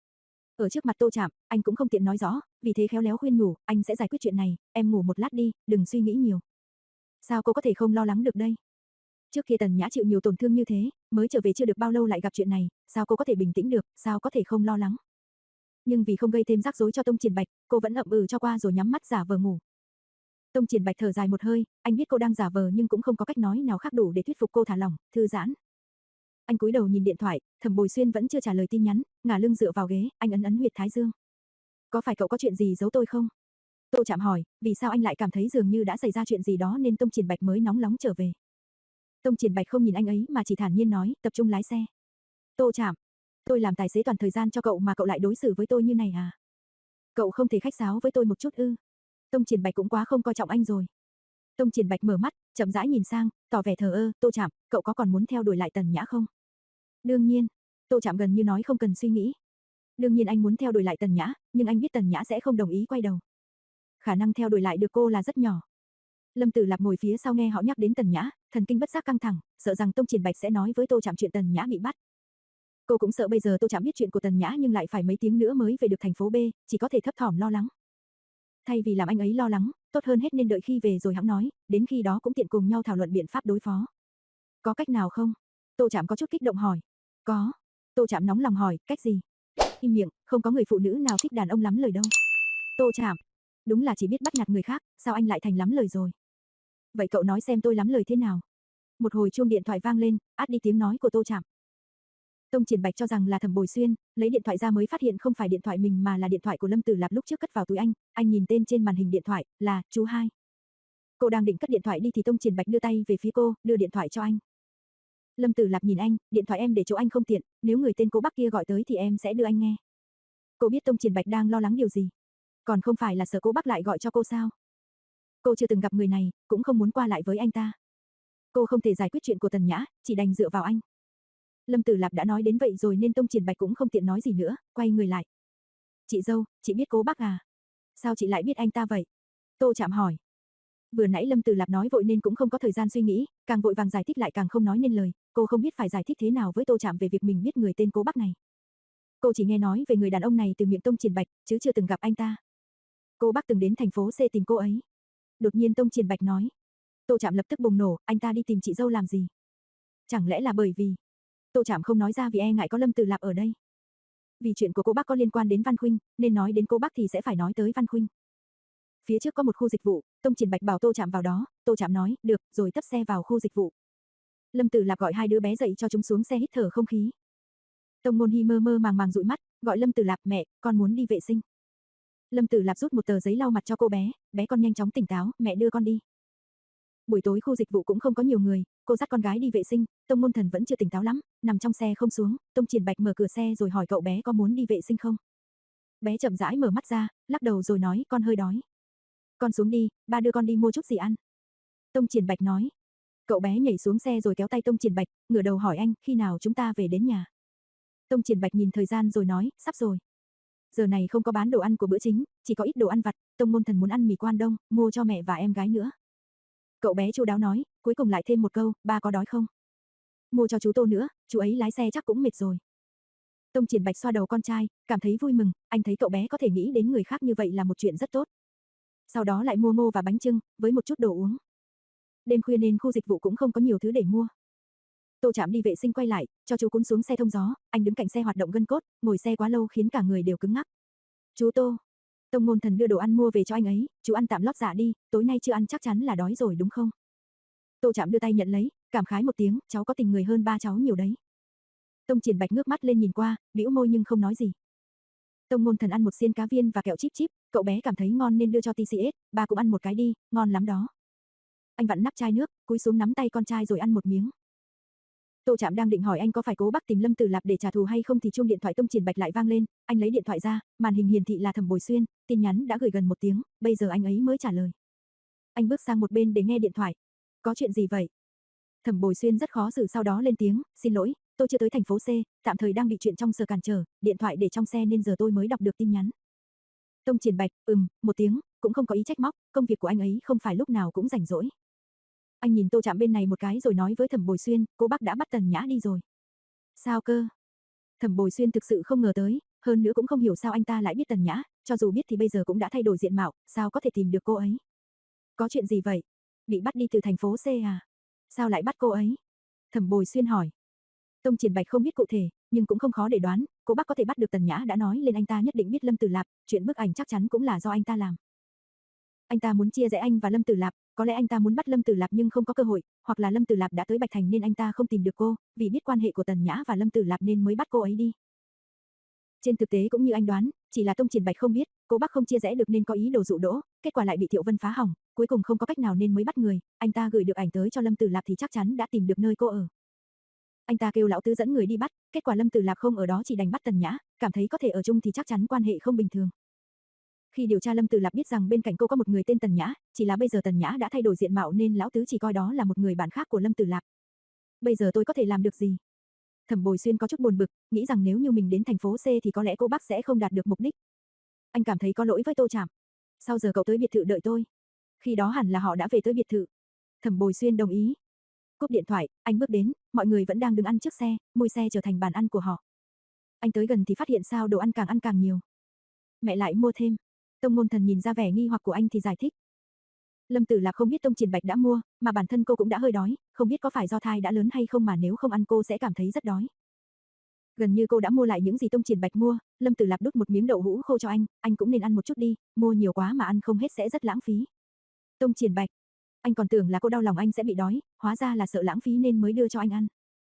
Ở trước mặt Tô Trạm, anh cũng không tiện nói rõ, vì thế khéo léo khuyên nhủ, anh sẽ giải quyết chuyện này, em ngủ một lát đi, đừng suy nghĩ nhiều. Sao cô có thể không lo lắng được đây? Trước kia Tần Nhã chịu nhiều tổn thương như thế, mới trở về chưa được bao lâu lại gặp chuyện này, sao cô có thể bình tĩnh được, sao có thể không lo lắng? Nhưng vì không gây thêm rắc rối cho Tông Triển Bạch, cô vẫn ậm ừ cho qua rồi nhắm mắt giả vờ ngủ. Tông Triển Bạch thở dài một hơi, anh biết cô đang giả vờ nhưng cũng không có cách nói nào khác đủ để thuyết phục cô thả lỏng, thư giãn. Anh cúi đầu nhìn điện thoại, Thẩm Bồi Xuyên vẫn chưa trả lời tin nhắn, ngả lưng dựa vào ghế, anh ấn ấn huyệt thái dương. Có phải cậu có chuyện gì giấu tôi không? Tô Trạm hỏi, vì sao anh lại cảm thấy dường như đã xảy ra chuyện gì đó nên Tông Triển Bạch mới nóng nóng trở về. Tông Triển Bạch không nhìn anh ấy mà chỉ thản nhiên nói, tập trung lái xe. Tô Trạm, tôi làm tài xế toàn thời gian cho cậu mà cậu lại đối xử với tôi như này à? Cậu không thể khách sáo với tôi một chút ư? Tông Triển Bạch cũng quá không coi trọng anh rồi. Tông Triển Bạch mở mắt, chậm rãi nhìn sang, tỏ vẻ thờ ơ, Tô Trạm, cậu có còn muốn theo đuổi lại Tần Nhã không? Đương nhiên, Tô Trạm gần như nói không cần suy nghĩ. Đương nhiên anh muốn theo đuổi lại Tần Nhã, nhưng anh biết Tần Nhã sẽ không đồng ý quay đầu. Khả năng theo đuổi lại được cô là rất nhỏ. Lâm Tử Lạp ngồi phía sau nghe họ nhắc đến Tần Nhã, thần kinh bất giác căng thẳng, sợ rằng Tông Triển Bạch sẽ nói với Tô Trạm chuyện Tần Nhã bị bắt. Cô cũng sợ bây giờ Tô Trạm biết chuyện của Tần Nhã nhưng lại phải mấy tiếng nữa mới về được thành phố B, chỉ có thể thấp thỏm lo lắng. Thay vì làm anh ấy lo lắng, tốt hơn hết nên đợi khi về rồi hẵng nói, đến khi đó cũng tiện cùng nhau thảo luận biện pháp đối phó. Có cách nào không? Tô Trạm có chút kích động hỏi. Có. Tô Trạm nóng lòng hỏi, cách gì? Im miệng, không có người phụ nữ nào thích đàn ông lắm lời đâu. Tô Trạm, đúng là chỉ biết bắt nạt người khác, sao anh lại thành lắm lời rồi? Vậy cậu nói xem tôi lắm lời thế nào? Một hồi chuông điện thoại vang lên, át đi tiếng nói của Tô Trạm. Tông Triển Bạch cho rằng là Thẩm Bồi Xuyên, lấy điện thoại ra mới phát hiện không phải điện thoại mình mà là điện thoại của Lâm Tử Lạp lúc trước cất vào túi anh, anh nhìn tên trên màn hình điện thoại, là chú hai. Cô đang định cất điện thoại đi thì Tông Triển Bạch đưa tay về phía cô, đưa điện thoại cho anh. Lâm Tử Lạp nhìn anh, điện thoại em để chỗ anh không tiện, nếu người tên cô Bắc kia gọi tới thì em sẽ đưa anh nghe. Cô biết Tông Triển Bạch đang lo lắng điều gì? Còn không phải là sợ cô Bắc lại gọi cho cô sao? Cô chưa từng gặp người này, cũng không muốn qua lại với anh ta. Cô không thể giải quyết chuyện của Tần Nhã, chỉ đành dựa vào anh. Lâm Tử Lạp đã nói đến vậy rồi nên Tông Triển Bạch cũng không tiện nói gì nữa, quay người lại. Chị dâu, chị biết cố Bắc à? Sao chị lại biết anh ta vậy? Tô Trạm hỏi. Vừa nãy Lâm Tử Lạp nói vội nên cũng không có thời gian suy nghĩ, càng vội vàng giải thích lại càng không nói nên lời, cô không biết phải giải thích thế nào với Tô Trạm về việc mình biết người tên cố Bắc này. Cô chỉ nghe nói về người đàn ông này từ miệng Tông Triển Bạch, chứ chưa từng gặp anh ta. Cô Bắc từng đến thành phố C tìm cô ấy. Đột nhiên Tông Triển Bạch nói. Tô Trạm lập tức bùng nổ, anh ta đi tìm chị dâu làm gì? Chẳng lẽ là bởi vì... Tô Trạm không nói ra vì e ngại có Lâm Tử Lạp ở đây. Vì chuyện của cô Bắc có liên quan đến Văn Khuynh, nên nói đến cô Bắc thì sẽ phải nói tới Văn Khuynh. Phía trước có một khu dịch vụ, Tông Triển Bạch bảo Tô Trạm vào đó, Tô Trạm nói, được, rồi tấp xe vào khu dịch vụ. Lâm Tử Lạp gọi hai đứa bé dậy cho chúng xuống xe hít thở không khí. Tông Ngôn Hi mơ mơ màng màng dụi mắt, gọi Lâm Tử Lạp, mẹ, con muốn đi vệ sinh. Lâm Tử Lạp rút một tờ giấy lau mặt cho cô bé, bé con nhanh chóng tỉnh táo, mẹ đưa con đi. Buổi tối khu dịch vụ cũng không có nhiều người, cô dắt con gái đi vệ sinh, Tông Ngôn Thần vẫn chưa tỉnh táo lắm, nằm trong xe không xuống, Tông Triển Bạch mở cửa xe rồi hỏi cậu bé có muốn đi vệ sinh không. Bé chậm rãi mở mắt ra, lắc đầu rồi nói, con hơi đói. Con xuống đi, ba đưa con đi mua chút gì ăn. Tông Triển Bạch nói. Cậu bé nhảy xuống xe rồi kéo tay Tông Triển Bạch, ngửa đầu hỏi anh, khi nào chúng ta về đến nhà. Tông Triển Bạch nhìn thời gian rồi nói, sắp rồi. Giờ này không có bán đồ ăn của bữa chính, chỉ có ít đồ ăn vặt, Tông Ngôn Thần muốn ăn mì Quan Đông, mua cho mẹ và em gái nữa. Cậu bé chu đáo nói, cuối cùng lại thêm một câu, ba có đói không? Mua cho chú Tô nữa, chú ấy lái xe chắc cũng mệt rồi. Tông Triển Bạch xoa đầu con trai, cảm thấy vui mừng, anh thấy cậu bé có thể nghĩ đến người khác như vậy là một chuyện rất tốt. Sau đó lại mua ngô và bánh chưng, với một chút đồ uống. Đêm khuya nên khu dịch vụ cũng không có nhiều thứ để mua. Tô Trạm đi vệ sinh quay lại, cho chú Cún xuống xe thông gió, anh đứng cạnh xe hoạt động gân cốt, ngồi xe quá lâu khiến cả người đều cứng ngắc. Chú Tô. Tông Ngôn Thần đưa đồ ăn mua về cho anh ấy, chú ăn tạm lót dạ đi, tối nay chưa ăn chắc chắn là đói rồi đúng không? Tô Trạm đưa tay nhận lấy, cảm khái một tiếng, cháu có tình người hơn ba cháu nhiều đấy. Tông Triển Bạch ngước mắt lên nhìn qua, bĩu môi nhưng không nói gì. Tông Ngôn Thần ăn một xiên cá viên và kẹo chip chip, cậu bé cảm thấy ngon nên đưa cho tê xê ét, ba cũng ăn một cái đi, ngon lắm đó. Anh vặn nắp chai nước, cúi xuống nắm tay con trai rồi ăn một miếng. Tô Trạm đang định hỏi anh có phải cố Bắc tìm Lâm Tử Lạp để trả thù hay không thì chuông điện thoại Tông Triển Bạch lại vang lên, anh lấy điện thoại ra, màn hình hiển thị là Thẩm Bồi Xuyên, tin nhắn đã gửi gần một tiếng, bây giờ anh ấy mới trả lời. Anh bước sang một bên để nghe điện thoại. Có chuyện gì vậy? Thẩm Bồi Xuyên rất khó xử sau đó lên tiếng, xin lỗi, tôi chưa tới thành phố C, tạm thời đang bị chuyện trong sở cản trở, điện thoại để trong xe nên giờ tôi mới đọc được tin nhắn. Tông Triển Bạch, ừm, một tiếng, cũng không có ý trách móc, công việc của anh ấy không phải lúc nào cũng rảnh rỗi. Anh nhìn Tô Trạm bên này một cái rồi nói với Thẩm Bồi Xuyên, cô Bắc đã bắt Tần Nhã đi rồi. Sao cơ? Thẩm Bồi Xuyên thực sự không ngờ tới, hơn nữa cũng không hiểu sao anh ta lại biết Tần Nhã, cho dù biết thì bây giờ cũng đã thay đổi diện mạo, sao có thể tìm được cô ấy. Có chuyện gì vậy? Bị bắt đi từ thành phố C à? Sao lại bắt cô ấy? Thẩm Bồi Xuyên hỏi. Tông Triển Bạch không biết cụ thể, nhưng cũng không khó để đoán, cô Bắc có thể bắt được Tần Nhã đã nói lên anh ta nhất định biết Lâm Tử Lạp, chuyện bức ảnh chắc chắn cũng là do anh ta làm. Anh ta muốn chia rẽ anh và Lâm Tử Lạp, có lẽ anh ta muốn bắt Lâm Tử Lạp nhưng không có cơ hội, hoặc là Lâm Tử Lạp đã tới Bạch Thành nên anh ta không tìm được cô, vì biết quan hệ của Tần Nhã và Lâm Tử Lạp nên mới bắt cô ấy đi. Trên thực tế cũng như anh đoán, chỉ là Tông Triển Bạch không biết, cô Bắc không chia rẽ được nên có ý đồ dụ dỗ, kết quả lại bị Thiệu Vân phá hỏng, cuối cùng không có cách nào nên mới bắt người, anh ta gửi được ảnh tới cho Lâm Tử Lạp thì chắc chắn đã tìm được nơi cô ở. Anh ta kêu lão tứ dẫn người đi bắt, kết quả Lâm Tử Lạp không ở đó chỉ đành bắt Tần Nhã, cảm thấy có thể ở chung thì chắc chắn quan hệ không bình thường. Khi điều tra Lâm Tử Lạp biết rằng bên cạnh cô có một người tên Tần Nhã, chỉ là bây giờ Tần Nhã đã thay đổi diện mạo nên lão tứ chỉ coi đó là một người bạn khác của Lâm Tử Lạp. Bây giờ tôi có thể làm được gì? Thẩm Bồi Xuyên có chút buồn bực, nghĩ rằng nếu như mình đến thành phố C thì có lẽ cô Bắc sẽ không đạt được mục đích. Anh cảm thấy có lỗi với Tô Trạm. Sao giờ cậu tới biệt thự đợi tôi? Khi đó hẳn là họ đã về tới biệt thự. Thẩm Bồi Xuyên đồng ý. Cúp điện thoại, anh bước đến, mọi người vẫn đang đứng ăn trước xe, mui xe trở thành bàn ăn của họ. Anh tới gần thì phát hiện sao đồ ăn càng ăn càng nhiều. Mẹ lại mua thêm. Tông Môn Thần nhìn ra vẻ nghi hoặc của anh thì giải thích. Lâm Tử Lạc không biết Tông Triển Bạch đã mua, mà bản thân cô cũng đã hơi đói, không biết có phải do thai đã lớn hay không mà nếu không ăn cô sẽ cảm thấy rất đói. Gần như cô đã mua lại những gì Tông Triển Bạch mua, Lâm Tử Lạc đút một miếng đậu hũ khô cho anh, anh cũng nên ăn một chút đi, mua nhiều quá mà ăn không hết sẽ rất lãng phí. Tông Triển Bạch, anh còn tưởng là cô đau lòng anh sẽ bị đói, hóa ra là sợ lãng phí nên mới đưa cho anh ăn.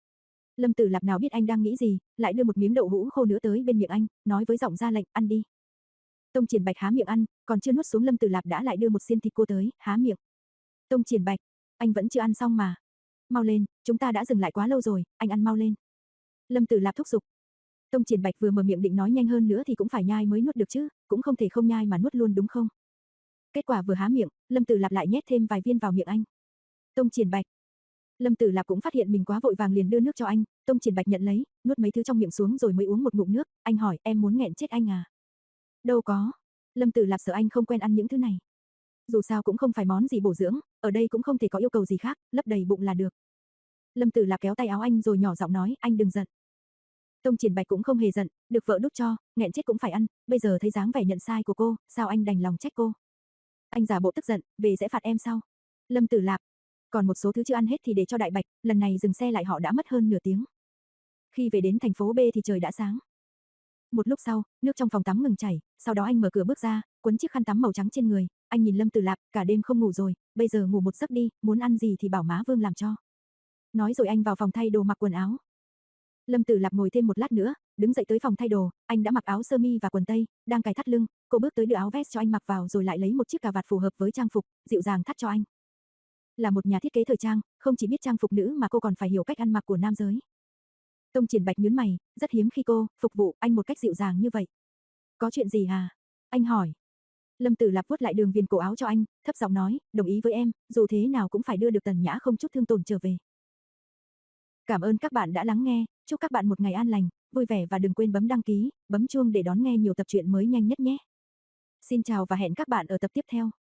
Lâm Tử Lạc nào biết anh đang nghĩ gì, lại đưa một miếng đậu hũ khô nữa tới bên miệng anh, nói với giọng ra lệnh, ăn đi. Tông Triển Bạch há miệng ăn, còn chưa nuốt xuống Lâm Tử Lạc đã lại đưa một xiên thịt cua tới, há miệng. Tông Triển Bạch, anh vẫn chưa ăn xong mà. Mau lên, chúng ta đã dừng lại quá lâu rồi, anh ăn mau lên. Lâm Tử Lạc thúc giục. Tông Triển Bạch vừa mở miệng định nói nhanh hơn nữa thì cũng phải nhai mới nuốt được chứ, cũng không thể không nhai mà nuốt luôn đúng không? Kết quả vừa há miệng, Lâm Tử Lạc lại nhét thêm vài viên vào miệng anh. Tông Triển Bạch. Lâm Tử Lạc cũng phát hiện mình quá vội vàng liền đưa nước cho anh, Tông Triển Bạch nhận lấy, nuốt mấy thứ trong miệng xuống rồi mới uống một ngụm nước, anh hỏi, em muốn nghẹn chết anh à? Đâu có. Lâm Tử Lạc sợ anh không quen ăn những thứ này. Dù sao cũng không phải món gì bổ dưỡng, ở đây cũng không thể có yêu cầu gì khác, lấp đầy bụng là được. Lâm Tử Lạc kéo tay áo anh rồi nhỏ giọng nói, anh đừng giận. Tông Triển Bạch cũng không hề giận, được vợ đút cho, nghẹn chết cũng phải ăn, bây giờ thấy dáng vẻ nhận sai của cô, sao anh đành lòng trách cô? Anh giả bộ tức giận, về sẽ phạt em sau. Lâm Tử Lạc, còn một số thứ chưa ăn hết thì để cho Đại Bạch, lần này dừng xe lại họ đã mất hơn nửa tiếng. Khi về đến thành phố B thì trời đã sáng. Một lúc sau, nước trong phòng tắm ngừng chảy, sau đó anh mở cửa bước ra, quấn chiếc khăn tắm màu trắng trên người, anh nhìn Lâm Tử Lạc, cả đêm không ngủ rồi, bây giờ ngủ một giấc đi, muốn ăn gì thì bảo má Vương làm cho. Nói rồi anh vào phòng thay đồ mặc quần áo. Lâm Tử Lạc ngồi thêm một lát nữa, đứng dậy tới phòng thay đồ, anh đã mặc áo sơ mi và quần tây, đang cài thắt lưng, cô bước tới đưa áo vest cho anh mặc vào rồi lại lấy một chiếc cà vạt phù hợp với trang phục, dịu dàng thắt cho anh. Là một nhà thiết kế thời trang, không chỉ biết trang phục nữ mà cô còn phải hiểu cách ăn mặc của nam giới. Tông Triển Bạch nhướng mày, rất hiếm khi cô phục vụ anh một cách dịu dàng như vậy. Có chuyện gì hả? Anh hỏi. Lâm Tử Lạc vuốt lại đường viền cổ áo cho anh, thấp giọng nói, đồng ý với em, dù thế nào cũng phải đưa được Tần Nhã không chút thương tổn trở về. Cảm ơn các bạn đã lắng nghe, chúc các bạn một ngày an lành, vui vẻ và đừng quên bấm đăng ký, bấm chuông để đón nghe nhiều tập truyện mới nhanh nhất nhé. Xin chào và hẹn các bạn ở tập tiếp theo.